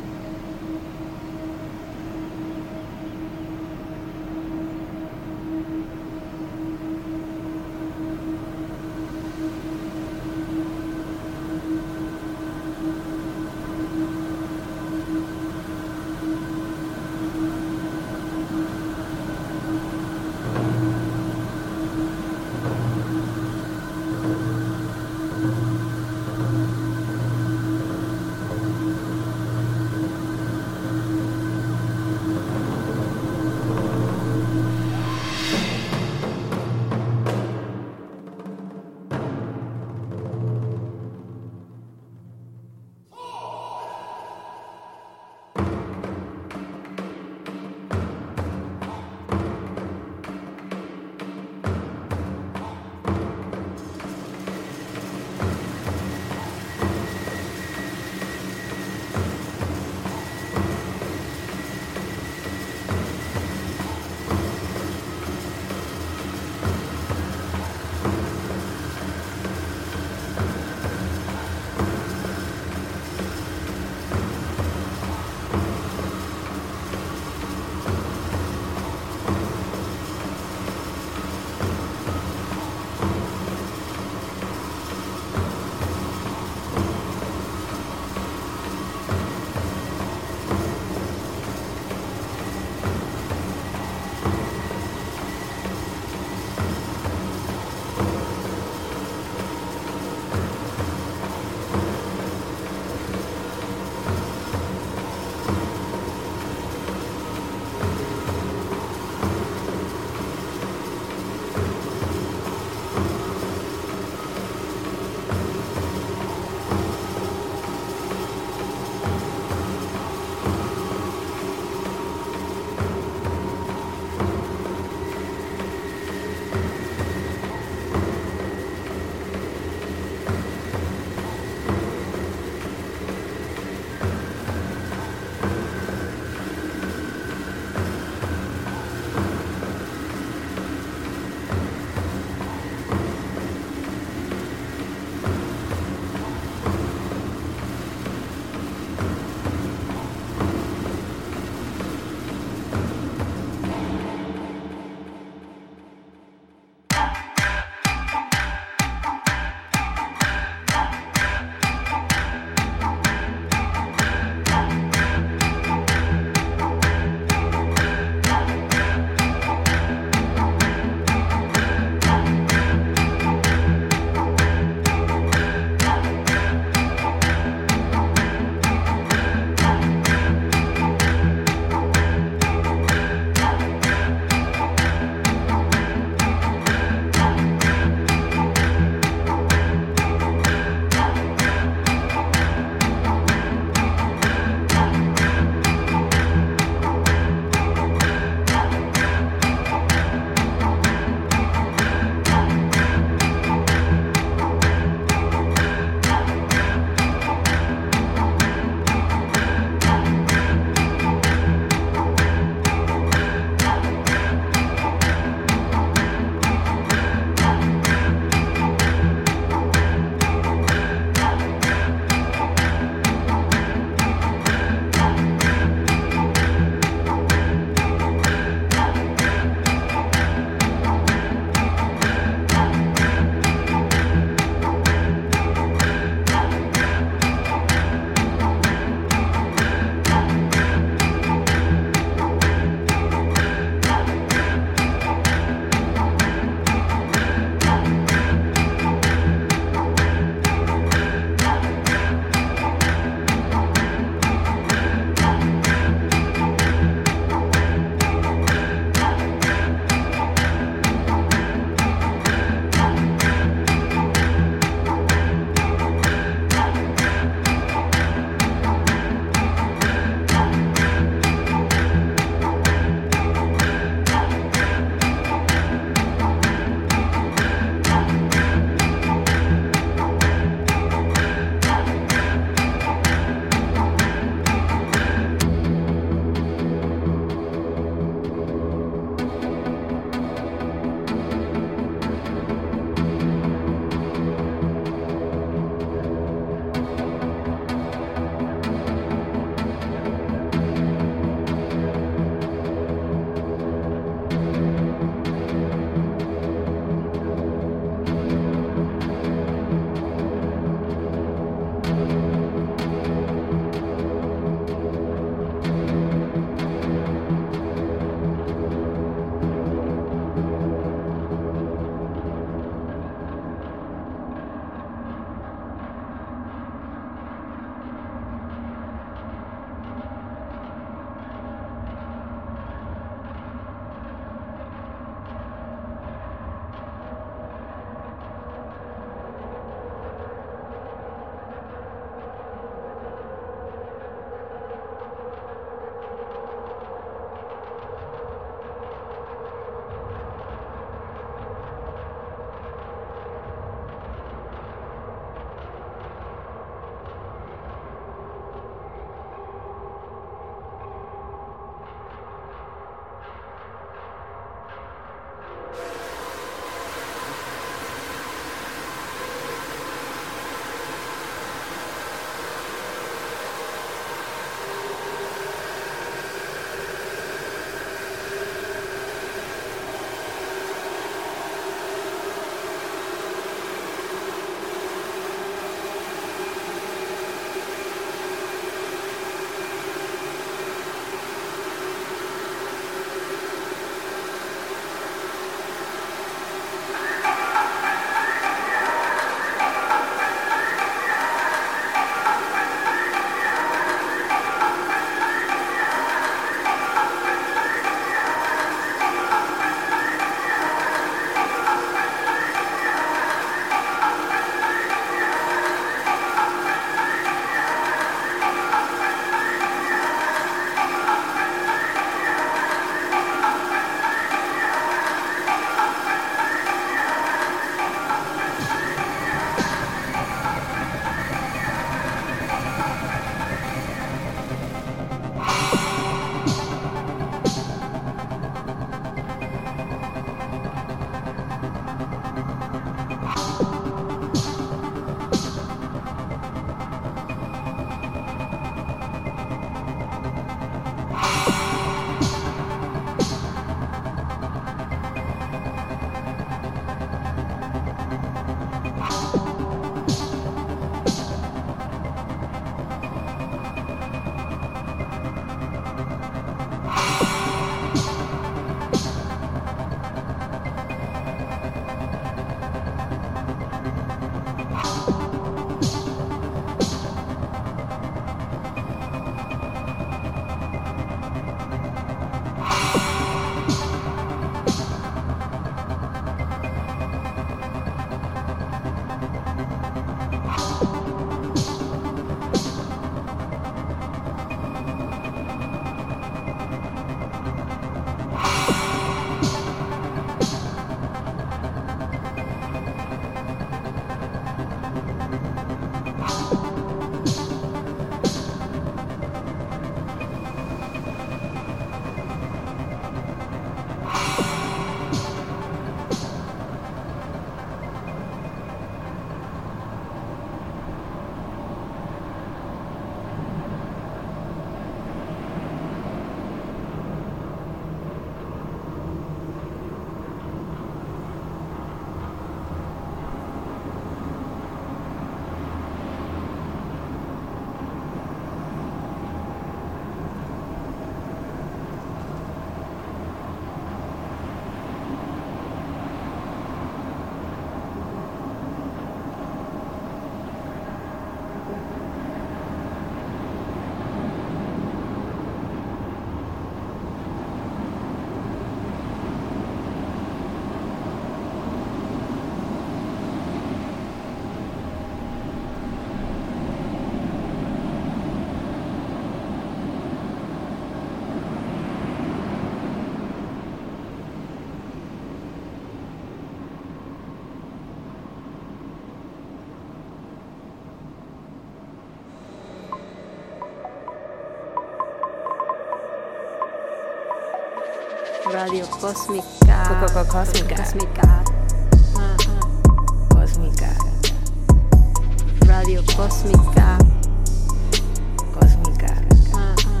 [SPEAKER 1] Radio Cósmica.
[SPEAKER 2] Co- co- Cósmica.
[SPEAKER 1] Cósmica. Ah, ah.
[SPEAKER 2] Cósmica.
[SPEAKER 1] Radio Cósmica.
[SPEAKER 2] Cósmica.
[SPEAKER 1] Ah, ah.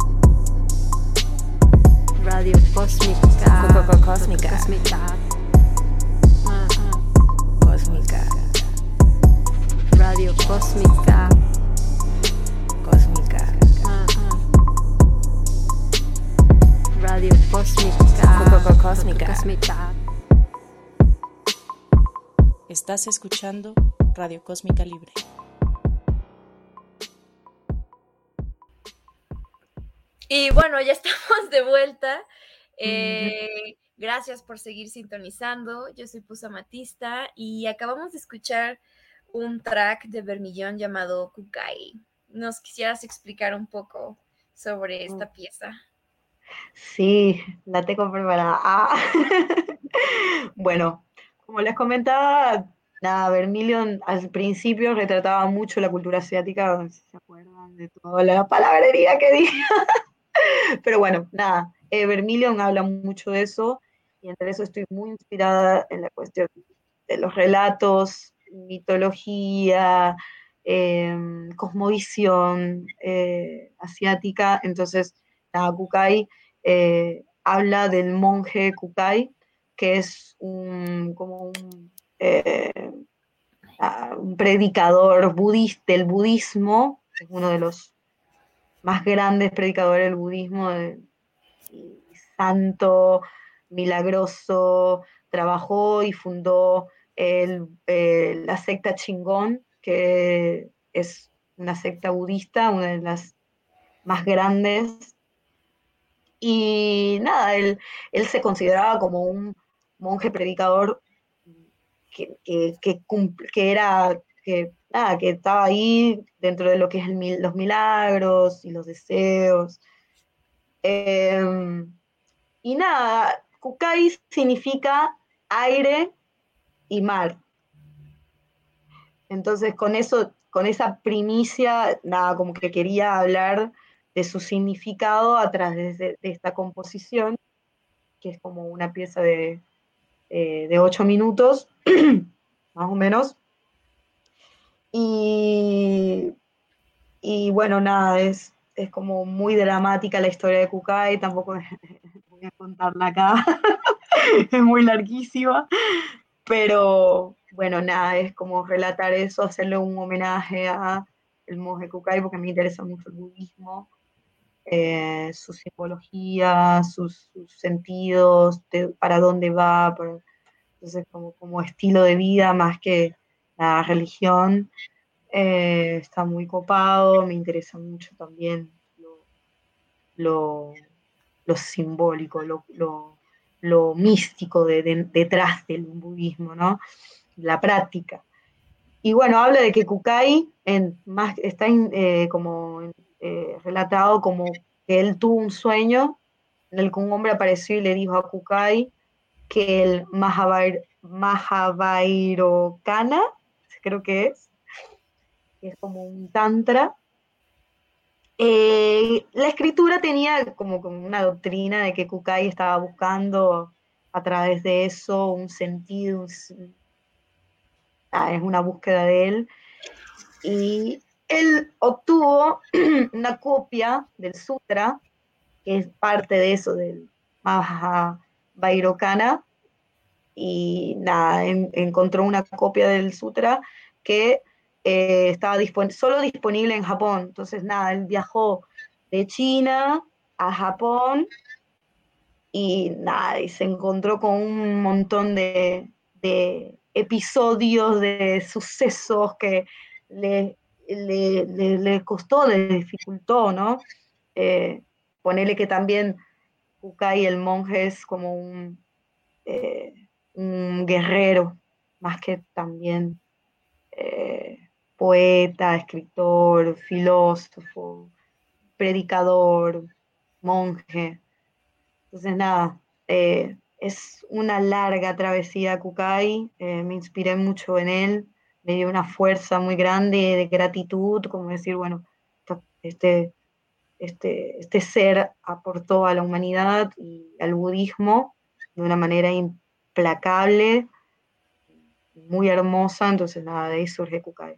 [SPEAKER 1] Radio Cósmica.
[SPEAKER 2] Co- co- Cósmica.
[SPEAKER 1] Cósmica. Ah, ah.
[SPEAKER 2] Cósmica.
[SPEAKER 1] Radio Cósmica.
[SPEAKER 2] Cósmica.
[SPEAKER 1] Ah, ah. Radio Cósmica.
[SPEAKER 2] Co- co- Cósmica.
[SPEAKER 1] Cósmica.
[SPEAKER 3] Estás escuchando Radio Cósmica Libre.
[SPEAKER 4] Y bueno, ya estamos de vuelta. Eh, gracias por seguir sintonizando. Yo soy Pusa Matista y acabamos de escuchar un track de Vermillón llamado Kukai. ¿Nos quisieras explicar un poco sobre esta pieza?
[SPEAKER 5] Sí, la tengo preparada. Ah. Bueno, como les comentaba, nada, Vermilion al principio retrataba mucho la cultura asiática, no sé si se acuerdan de toda la palabrería que dije. Pero bueno, nada, eh, Vermilion habla mucho de eso, y entre eso estoy muy inspirada en la cuestión de los relatos, mitología, eh, cosmovisión eh, asiática. Entonces, nada, Kukai eh, habla del monje Kukai, que es un, como un, eh, ah, un predicador budista del budismo, es uno de los más grandes predicadores del budismo, de, y santo, milagroso, trabajó y fundó el, eh, la secta Chingon, que es una secta budista, una de las más grandes. Y nada, él, él se consideraba como un monje predicador que, que, que, cumple, que era, que, nada, que estaba ahí dentro de lo que es el, los milagros y los deseos. Eh, y nada, Kukai significa aire y mar. Entonces con eso, con esa primicia, nada, como que quería hablar de su significado a través de, de esta composición, que es como una pieza de, eh, de ocho minutos, más o menos. Y, y bueno, nada, es, es como muy dramática la historia de Kukai, tampoco voy a contarla acá, es muy larguísima, pero bueno, nada, es como relatar eso, hacerle un homenaje a el monje Kukai, porque me interesa mucho el budismo. Eh, su simbología, sus, sus sentidos, de, para dónde va, para, entonces como, como estilo de vida más que la religión. Eh, está muy copado, me interesa mucho también lo, lo, lo simbólico, lo, lo, lo místico de, de, detrás del budismo, ¿no? La práctica. Y bueno, habla de que Kukai en, más, está en, eh, como eh, relatado como que él tuvo un sueño en el que un hombre apareció y le dijo a Kukai que el Mahavair, Mahavairokana, creo que es, que es como un tantra. Eh, la escritura tenía como, como una doctrina de que Kukai estaba buscando a través de eso un sentido, un, ah, es una búsqueda de él, y él obtuvo una copia del sutra, que es parte de eso, del Mahavairokana, y nada, en, encontró una copia del sutra que eh, estaba dispon solo disponible en Japón. Entonces nada, él viajó de China a Japón y nada, y se encontró con un montón de, de episodios, de sucesos que le, le, le, le costó, le dificultó, ¿no? Eh, ponele que también Kukai, el monje, es como un, eh, un guerrero, más que también eh, poeta, escritor, filósofo, predicador, monje. Entonces nada, eh, es una larga travesía Kukai, eh, me inspiré mucho en él, me dio una fuerza muy grande de gratitud, como decir, bueno, este, este, este ser aportó a la humanidad y al budismo de una manera implacable, muy hermosa, entonces nada, de ahí surge Kukai.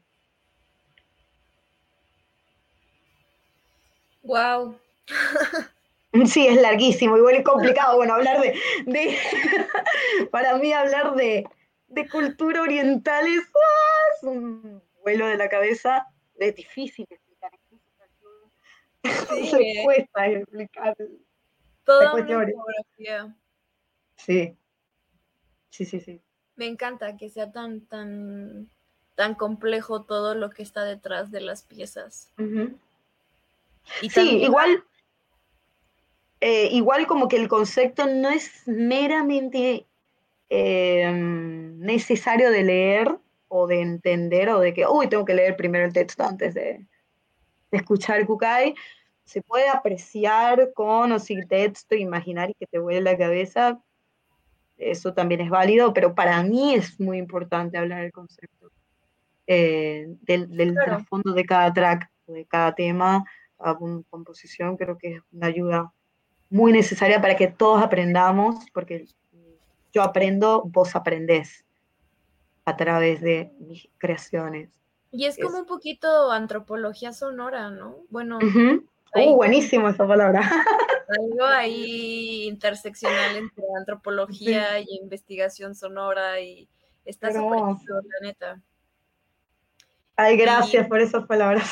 [SPEAKER 4] Wow.
[SPEAKER 5] Sí, es larguísimo, igual es complicado, bueno, hablar de, de para mí hablar de, de cultura oriental es, ¡ah! Es un vuelo de la cabeza, es difícil explicar,
[SPEAKER 4] Sí,
[SPEAKER 5] se
[SPEAKER 4] eh,
[SPEAKER 5] cuesta explicar las
[SPEAKER 4] toda una
[SPEAKER 5] cuestiones.
[SPEAKER 4] geografía.
[SPEAKER 5] Sí, sí, sí, sí.
[SPEAKER 4] Me encanta que sea tan, tan, tan complejo todo lo que está detrás de las piezas.
[SPEAKER 5] Uh-huh.
[SPEAKER 4] Y
[SPEAKER 5] Sí,
[SPEAKER 4] también,
[SPEAKER 5] igual, eh, igual como que el concepto no es meramente eh, necesario de leer o de entender o de que, uy, tengo que leer primero el texto antes de, de escuchar Kukai. Se puede apreciar con o sin texto, imaginar y que te vuele la cabeza. Eso también es válido, pero para mí es muy importante hablar del concepto, eh, del, del
[SPEAKER 4] claro,
[SPEAKER 5] trasfondo de cada track, de cada tema, cada composición. Creo que es una ayuda muy necesaria para que todos aprendamos, porque yo aprendo, vos aprendés a través de mis creaciones.
[SPEAKER 4] y es como
[SPEAKER 5] Es,
[SPEAKER 4] un poquito antropología sonora, ¿no? Bueno,
[SPEAKER 5] uh-huh. Uh,
[SPEAKER 4] hay como
[SPEAKER 5] buenísimo esa palabra.
[SPEAKER 4] algo ahí interseccional entre
[SPEAKER 5] Sí,
[SPEAKER 4] antropología y investigación sonora y
[SPEAKER 5] qué
[SPEAKER 4] está súper
[SPEAKER 5] hermoso.
[SPEAKER 4] chido, la neta.
[SPEAKER 5] Ay,
[SPEAKER 4] Y,
[SPEAKER 5] gracias por esas palabras.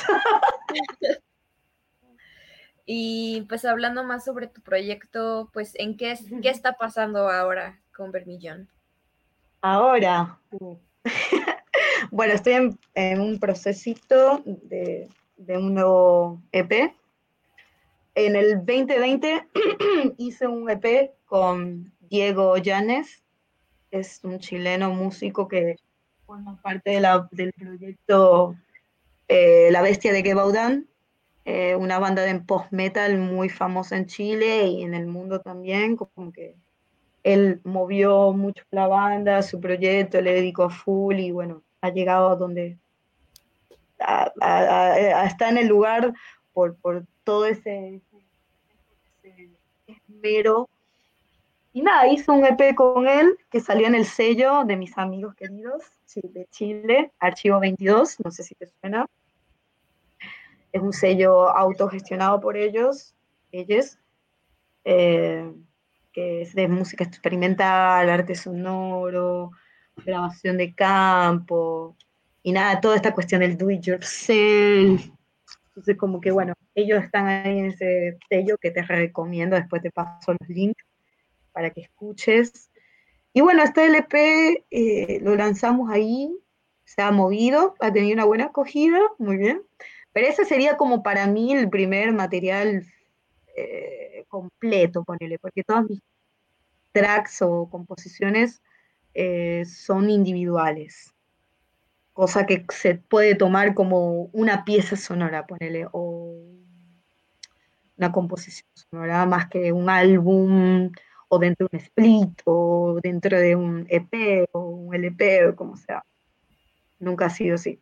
[SPEAKER 4] y pues hablando más sobre tu proyecto, pues ¿en qué, es, qué está pasando ahora con Vermillón?
[SPEAKER 5] Ahora, uh. bueno, estoy en, en un procesito de, de un nuevo E P. En el veinte veinte hice un E P con Diego Llanes, es un chileno músico que forma parte de la, del proyecto eh, La Bestia de Gebaudan, eh, una banda de post-metal muy famosa en Chile y en el mundo también, como que él movió mucho la banda, su proyecto, le dedicó full y bueno, ha llegado a donde a, a, a, está en el lugar por, por todo ese, ese esmero. Y nada, hizo un E P con él que salió en el sello de mis amigos queridos de Chile, Archivo veintidós, no sé si te suena. Es un sello autogestionado por ellos, ellos, eh, que es de música experimental, arte sonoro, grabación de campo, y nada, toda esta cuestión del do it yourself. Entonces, como que bueno, ellos están ahí en ese sello que te recomiendo, después te paso los links para que escuches. Y bueno, este L P eh, lo lanzamos ahí, se ha movido, ha tenido una buena acogida, muy bien. Pero ese sería como para mí el primer material eh, completo, ponele, porque todos mis tracks o composiciones eh, son individuales, cosa que se puede tomar como una pieza sonora, ponele, o una composición sonora más que un álbum o dentro de un split o dentro de un E P o un L P o como sea. Nunca ha sido así.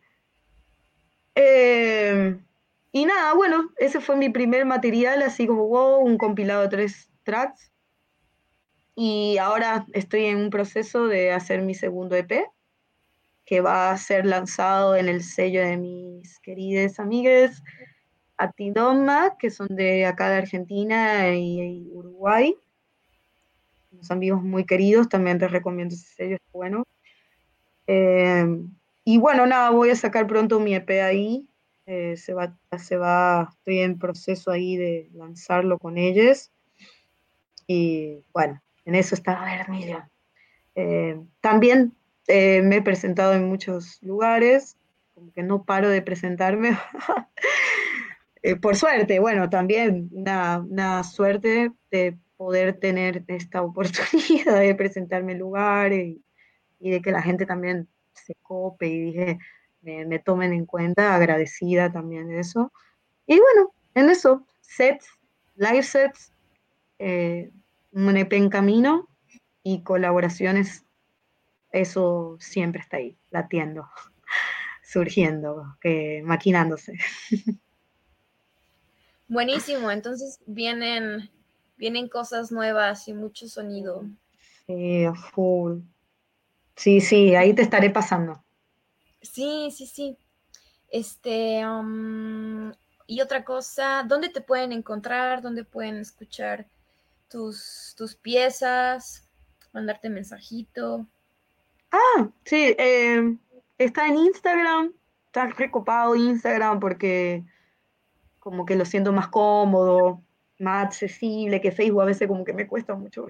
[SPEAKER 5] Eh, y nada, bueno, ese fue mi primer material, así como wow, un compilado de tres tracks. Y ahora estoy en un proceso de hacer mi segundo E P, que va a ser lanzado en el sello de mis queridas amigas Atidoma, que son de acá de Argentina y, y Uruguay. Unos amigos muy queridos, también te recomiendo ese sello, es bueno. Eh, y bueno, nada, voy a sacar pronto mi E P ahí. Eh, se va, se va, estoy en proceso ahí de lanzarlo con ellos. Y bueno, en eso está, a ver, Emilia. Eh, también eh, me he presentado en muchos lugares, como que no paro de presentarme. eh, por suerte, bueno, también una, una suerte de poder tener esta oportunidad de presentarme en lugares y, y de que la gente también se cope y dije, me, me tomen en cuenta, agradecida también de eso. Y bueno, en eso, sets, live sets, eh, un E P en camino y colaboraciones, eso siempre está ahí, latiendo, surgiendo, eh, maquinándose.
[SPEAKER 4] Buenísimo, entonces vienen, vienen cosas nuevas y mucho sonido.
[SPEAKER 5] Sí, a full. Sí, sí, ahí te estaré pasando.
[SPEAKER 4] Sí, sí, sí. Este, um, y otra cosa, ¿dónde te pueden encontrar? ¿Dónde pueden escuchar tus, tus piezas? Mandarte mensajito.
[SPEAKER 5] Ah, sí, eh, está en Instagram. Está recopado Instagram porque como que lo siento más cómodo, más accesible que Facebook. A veces como que me cuesta mucho.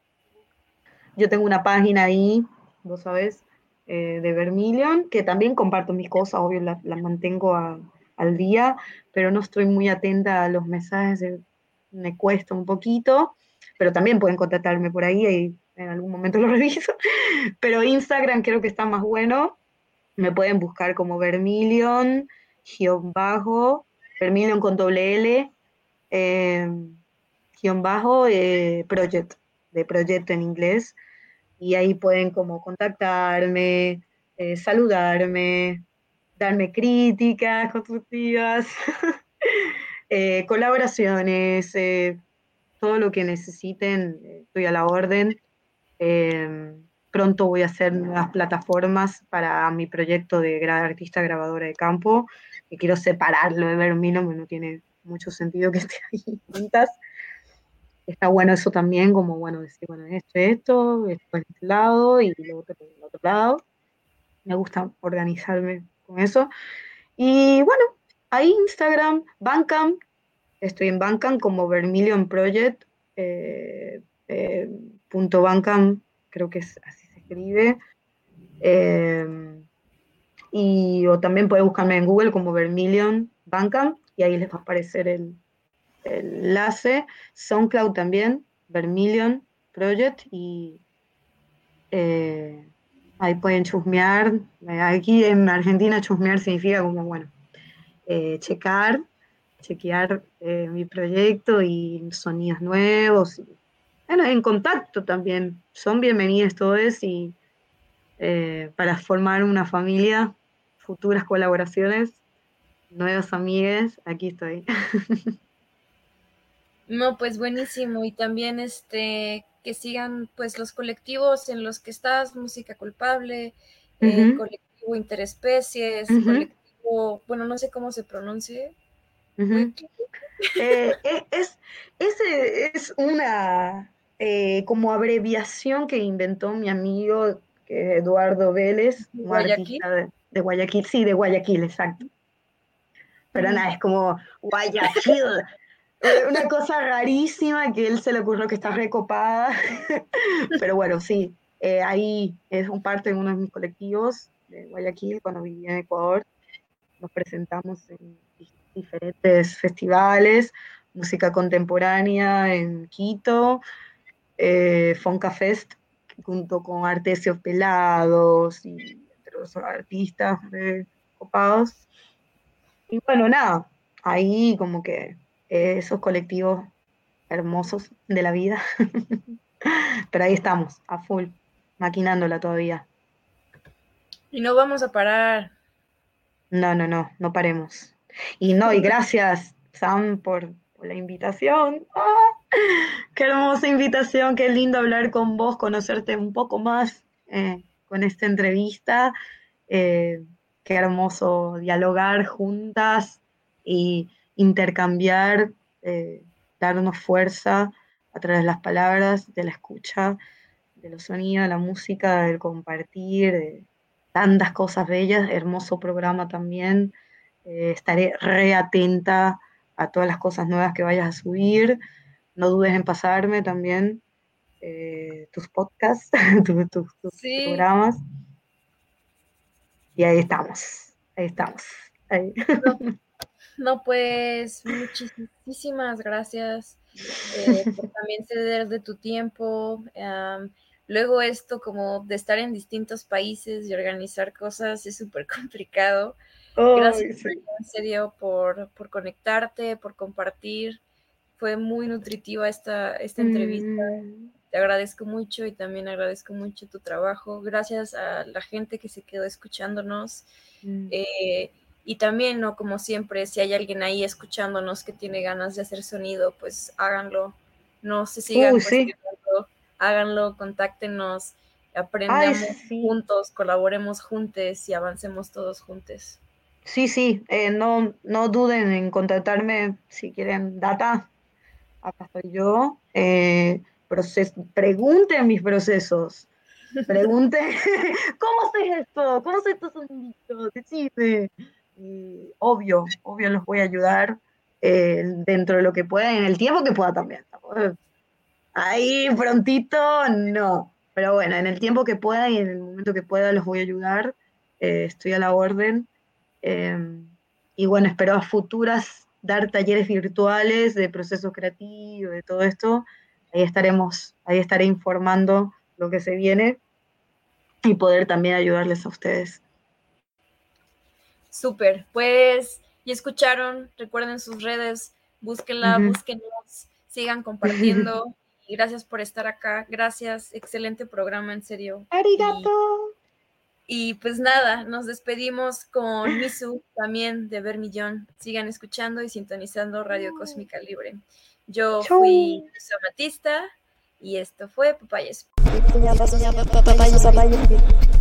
[SPEAKER 5] Yo tengo una página ahí, vos sabés, eh, de Vermilion, que también comparto mis cosas, obvio, las las mantengo a- al día, pero no estoy muy atenta a los mensajes, de- me cuesta un poquito, pero también pueden contactarme por ahí y en algún momento lo reviso. Pero Instagram creo que está más bueno, me pueden buscar como Vermilion, guión bajo, Vermilion con doble L, eh, guión bajo, eh, project, de proyecto en inglés, y ahí pueden como contactarme, eh, saludarme, darme críticas constructivas, eh, colaboraciones, eh, todo lo que necesiten, eh, estoy a la orden. Eh, Pronto voy a hacer nuevas plataformas para mi proyecto de gra- artista grabadora de campo, que quiero separarlo de Vermino, porque no tiene mucho sentido que esté ahí juntas. Está bueno eso también, como bueno, decir, bueno, esto, esto, esto en este lado y lo otro en el otro lado. Me gusta organizarme con eso. Y bueno, ahí Instagram, Bandcamp, estoy en Bandcamp como Vermilion Project, eh, eh, punto Bandcamp, creo que es, así se escribe. Eh, y o también puede buscarme en Google como Vermilion Bandcamp y ahí les va a aparecer el, el enlace. SoundCloud también, Vermilion Project, y eh, ahí pueden chusmear. Aquí en Argentina chusmear significa como, bueno, eh, checar, chequear eh, mi proyecto y sonidos nuevos. Y, bueno, en contacto también. Son bienvenidos todos y eh, para formar una familia, futuras colaboraciones, nuevos amigues, aquí estoy.
[SPEAKER 4] No, pues buenísimo. Y también este que sigan pues los colectivos en los que estás, Música Culpable, eh,
[SPEAKER 5] Ujú,
[SPEAKER 4] colectivo Interespecies,
[SPEAKER 5] ujú,
[SPEAKER 4] colectivo, bueno, no sé cómo se pronuncie.
[SPEAKER 5] ujú.
[SPEAKER 4] Wiki.
[SPEAKER 5] Eh, e- es, ese es una eh, como abreviación que inventó mi amigo eh, Eduardo Vélez, un
[SPEAKER 4] Guayaquil.
[SPEAKER 5] artista de, de Guayaquil, sí, de Guayaquil, exacto. Pero
[SPEAKER 4] Mm.
[SPEAKER 5] nada, es como Guayaquil, eh, una cosa rarísima que él se le ocurrió que está recopada. Pero bueno, sí, eh, ahí es un parte de uno de mis colectivos de Guayaquil cuando vivía en Ecuador. Nos presentamos en di- diferentes festivales, música contemporánea en Quito, eh, Fonca Fest, junto con Artesios Pelados y entre otros artistas eh, copados. Y bueno, nada, ahí como que eh, esos colectivos hermosos de la vida, pero ahí estamos, a full, maquinándola todavía.
[SPEAKER 4] Y no vamos a parar.
[SPEAKER 5] No, no, no, no paremos. Y no, y gracias, Sam, por, por la invitación. ¡Ah! Qué hermosa invitación, qué lindo hablar con vos, conocerte un poco más eh, con esta entrevista. Eh, Qué hermoso dialogar juntas y intercambiar, eh, darnos fuerza a través de las palabras, de la escucha, de los sonidos, de la música, del compartir, de tantas cosas bellas. Hermoso programa también. Eh, estaré re atenta a todas las cosas nuevas que vayas a subir. No dudes en pasarme también eh, tus podcasts, tus, tus- tus
[SPEAKER 4] Sí,
[SPEAKER 5] programas. Y ahí estamos, ahí estamos. Ahí.
[SPEAKER 4] no, no, pues muchísimas gracias eh, por también ceder de tu tiempo. Am, luego esto como de estar en distintos países y organizar cosas es súper complicado. Gracias
[SPEAKER 5] Ay, sí.
[SPEAKER 4] en serio por, por conectarte, por compartir. Fue muy nutritiva esta, esta entrevista.
[SPEAKER 5] Mm,
[SPEAKER 4] Te agradezco mucho y también agradezco mucho tu trabajo. Gracias a la gente que se quedó escuchándonos.
[SPEAKER 5] mm.
[SPEAKER 4] Eh, Y también, ¿no? Como siempre, si hay alguien ahí escuchándonos que tiene ganas de hacer sonido, pues háganlo. No se sigan
[SPEAKER 5] Uy, sí.
[SPEAKER 4] cuestionando, háganlo, contáctenos, aprendamos
[SPEAKER 5] Ay, sí.
[SPEAKER 4] juntos, colaboremos juntos y avancemos todos juntos.
[SPEAKER 5] Sí, sí, eh, no, no duden en contactarme si quieren data. Acá estoy yo. Eh, proces- pregunten mis procesos. Pregunten, ¿cómo haces esto? ¿Cómo haces estos soniditos? Decime. Y obvio, obvio los voy a ayudar eh, dentro de lo que pueda y en el tiempo que pueda también. Ahí prontito, no. Pero bueno, en el tiempo que pueda y en el momento que pueda los voy a ayudar. Eh, estoy a la orden. Eh, y bueno, espero a futuras dar talleres virtuales de procesos creativos, de todo esto. Ahí estaremos, ahí estaré informando lo que se viene y poder también ayudarles a ustedes.
[SPEAKER 4] Súper, pues ya escucharon, recuerden sus redes, búsquenla,
[SPEAKER 5] Ujú.
[SPEAKER 4] búsquenos, sigan compartiendo y gracias por estar acá, gracias, excelente programa, en serio. Y,
[SPEAKER 5] Arigato.
[SPEAKER 4] y pues nada, nos despedimos con Misu también de Vermillón. Sigan escuchando y sintonizando Radio Cósmica Libre. Yo
[SPEAKER 5] Chau.
[SPEAKER 4] fui Misu Amatista y esto fue Papaya Split.
[SPEAKER 1] Papaya, papaya, papaya.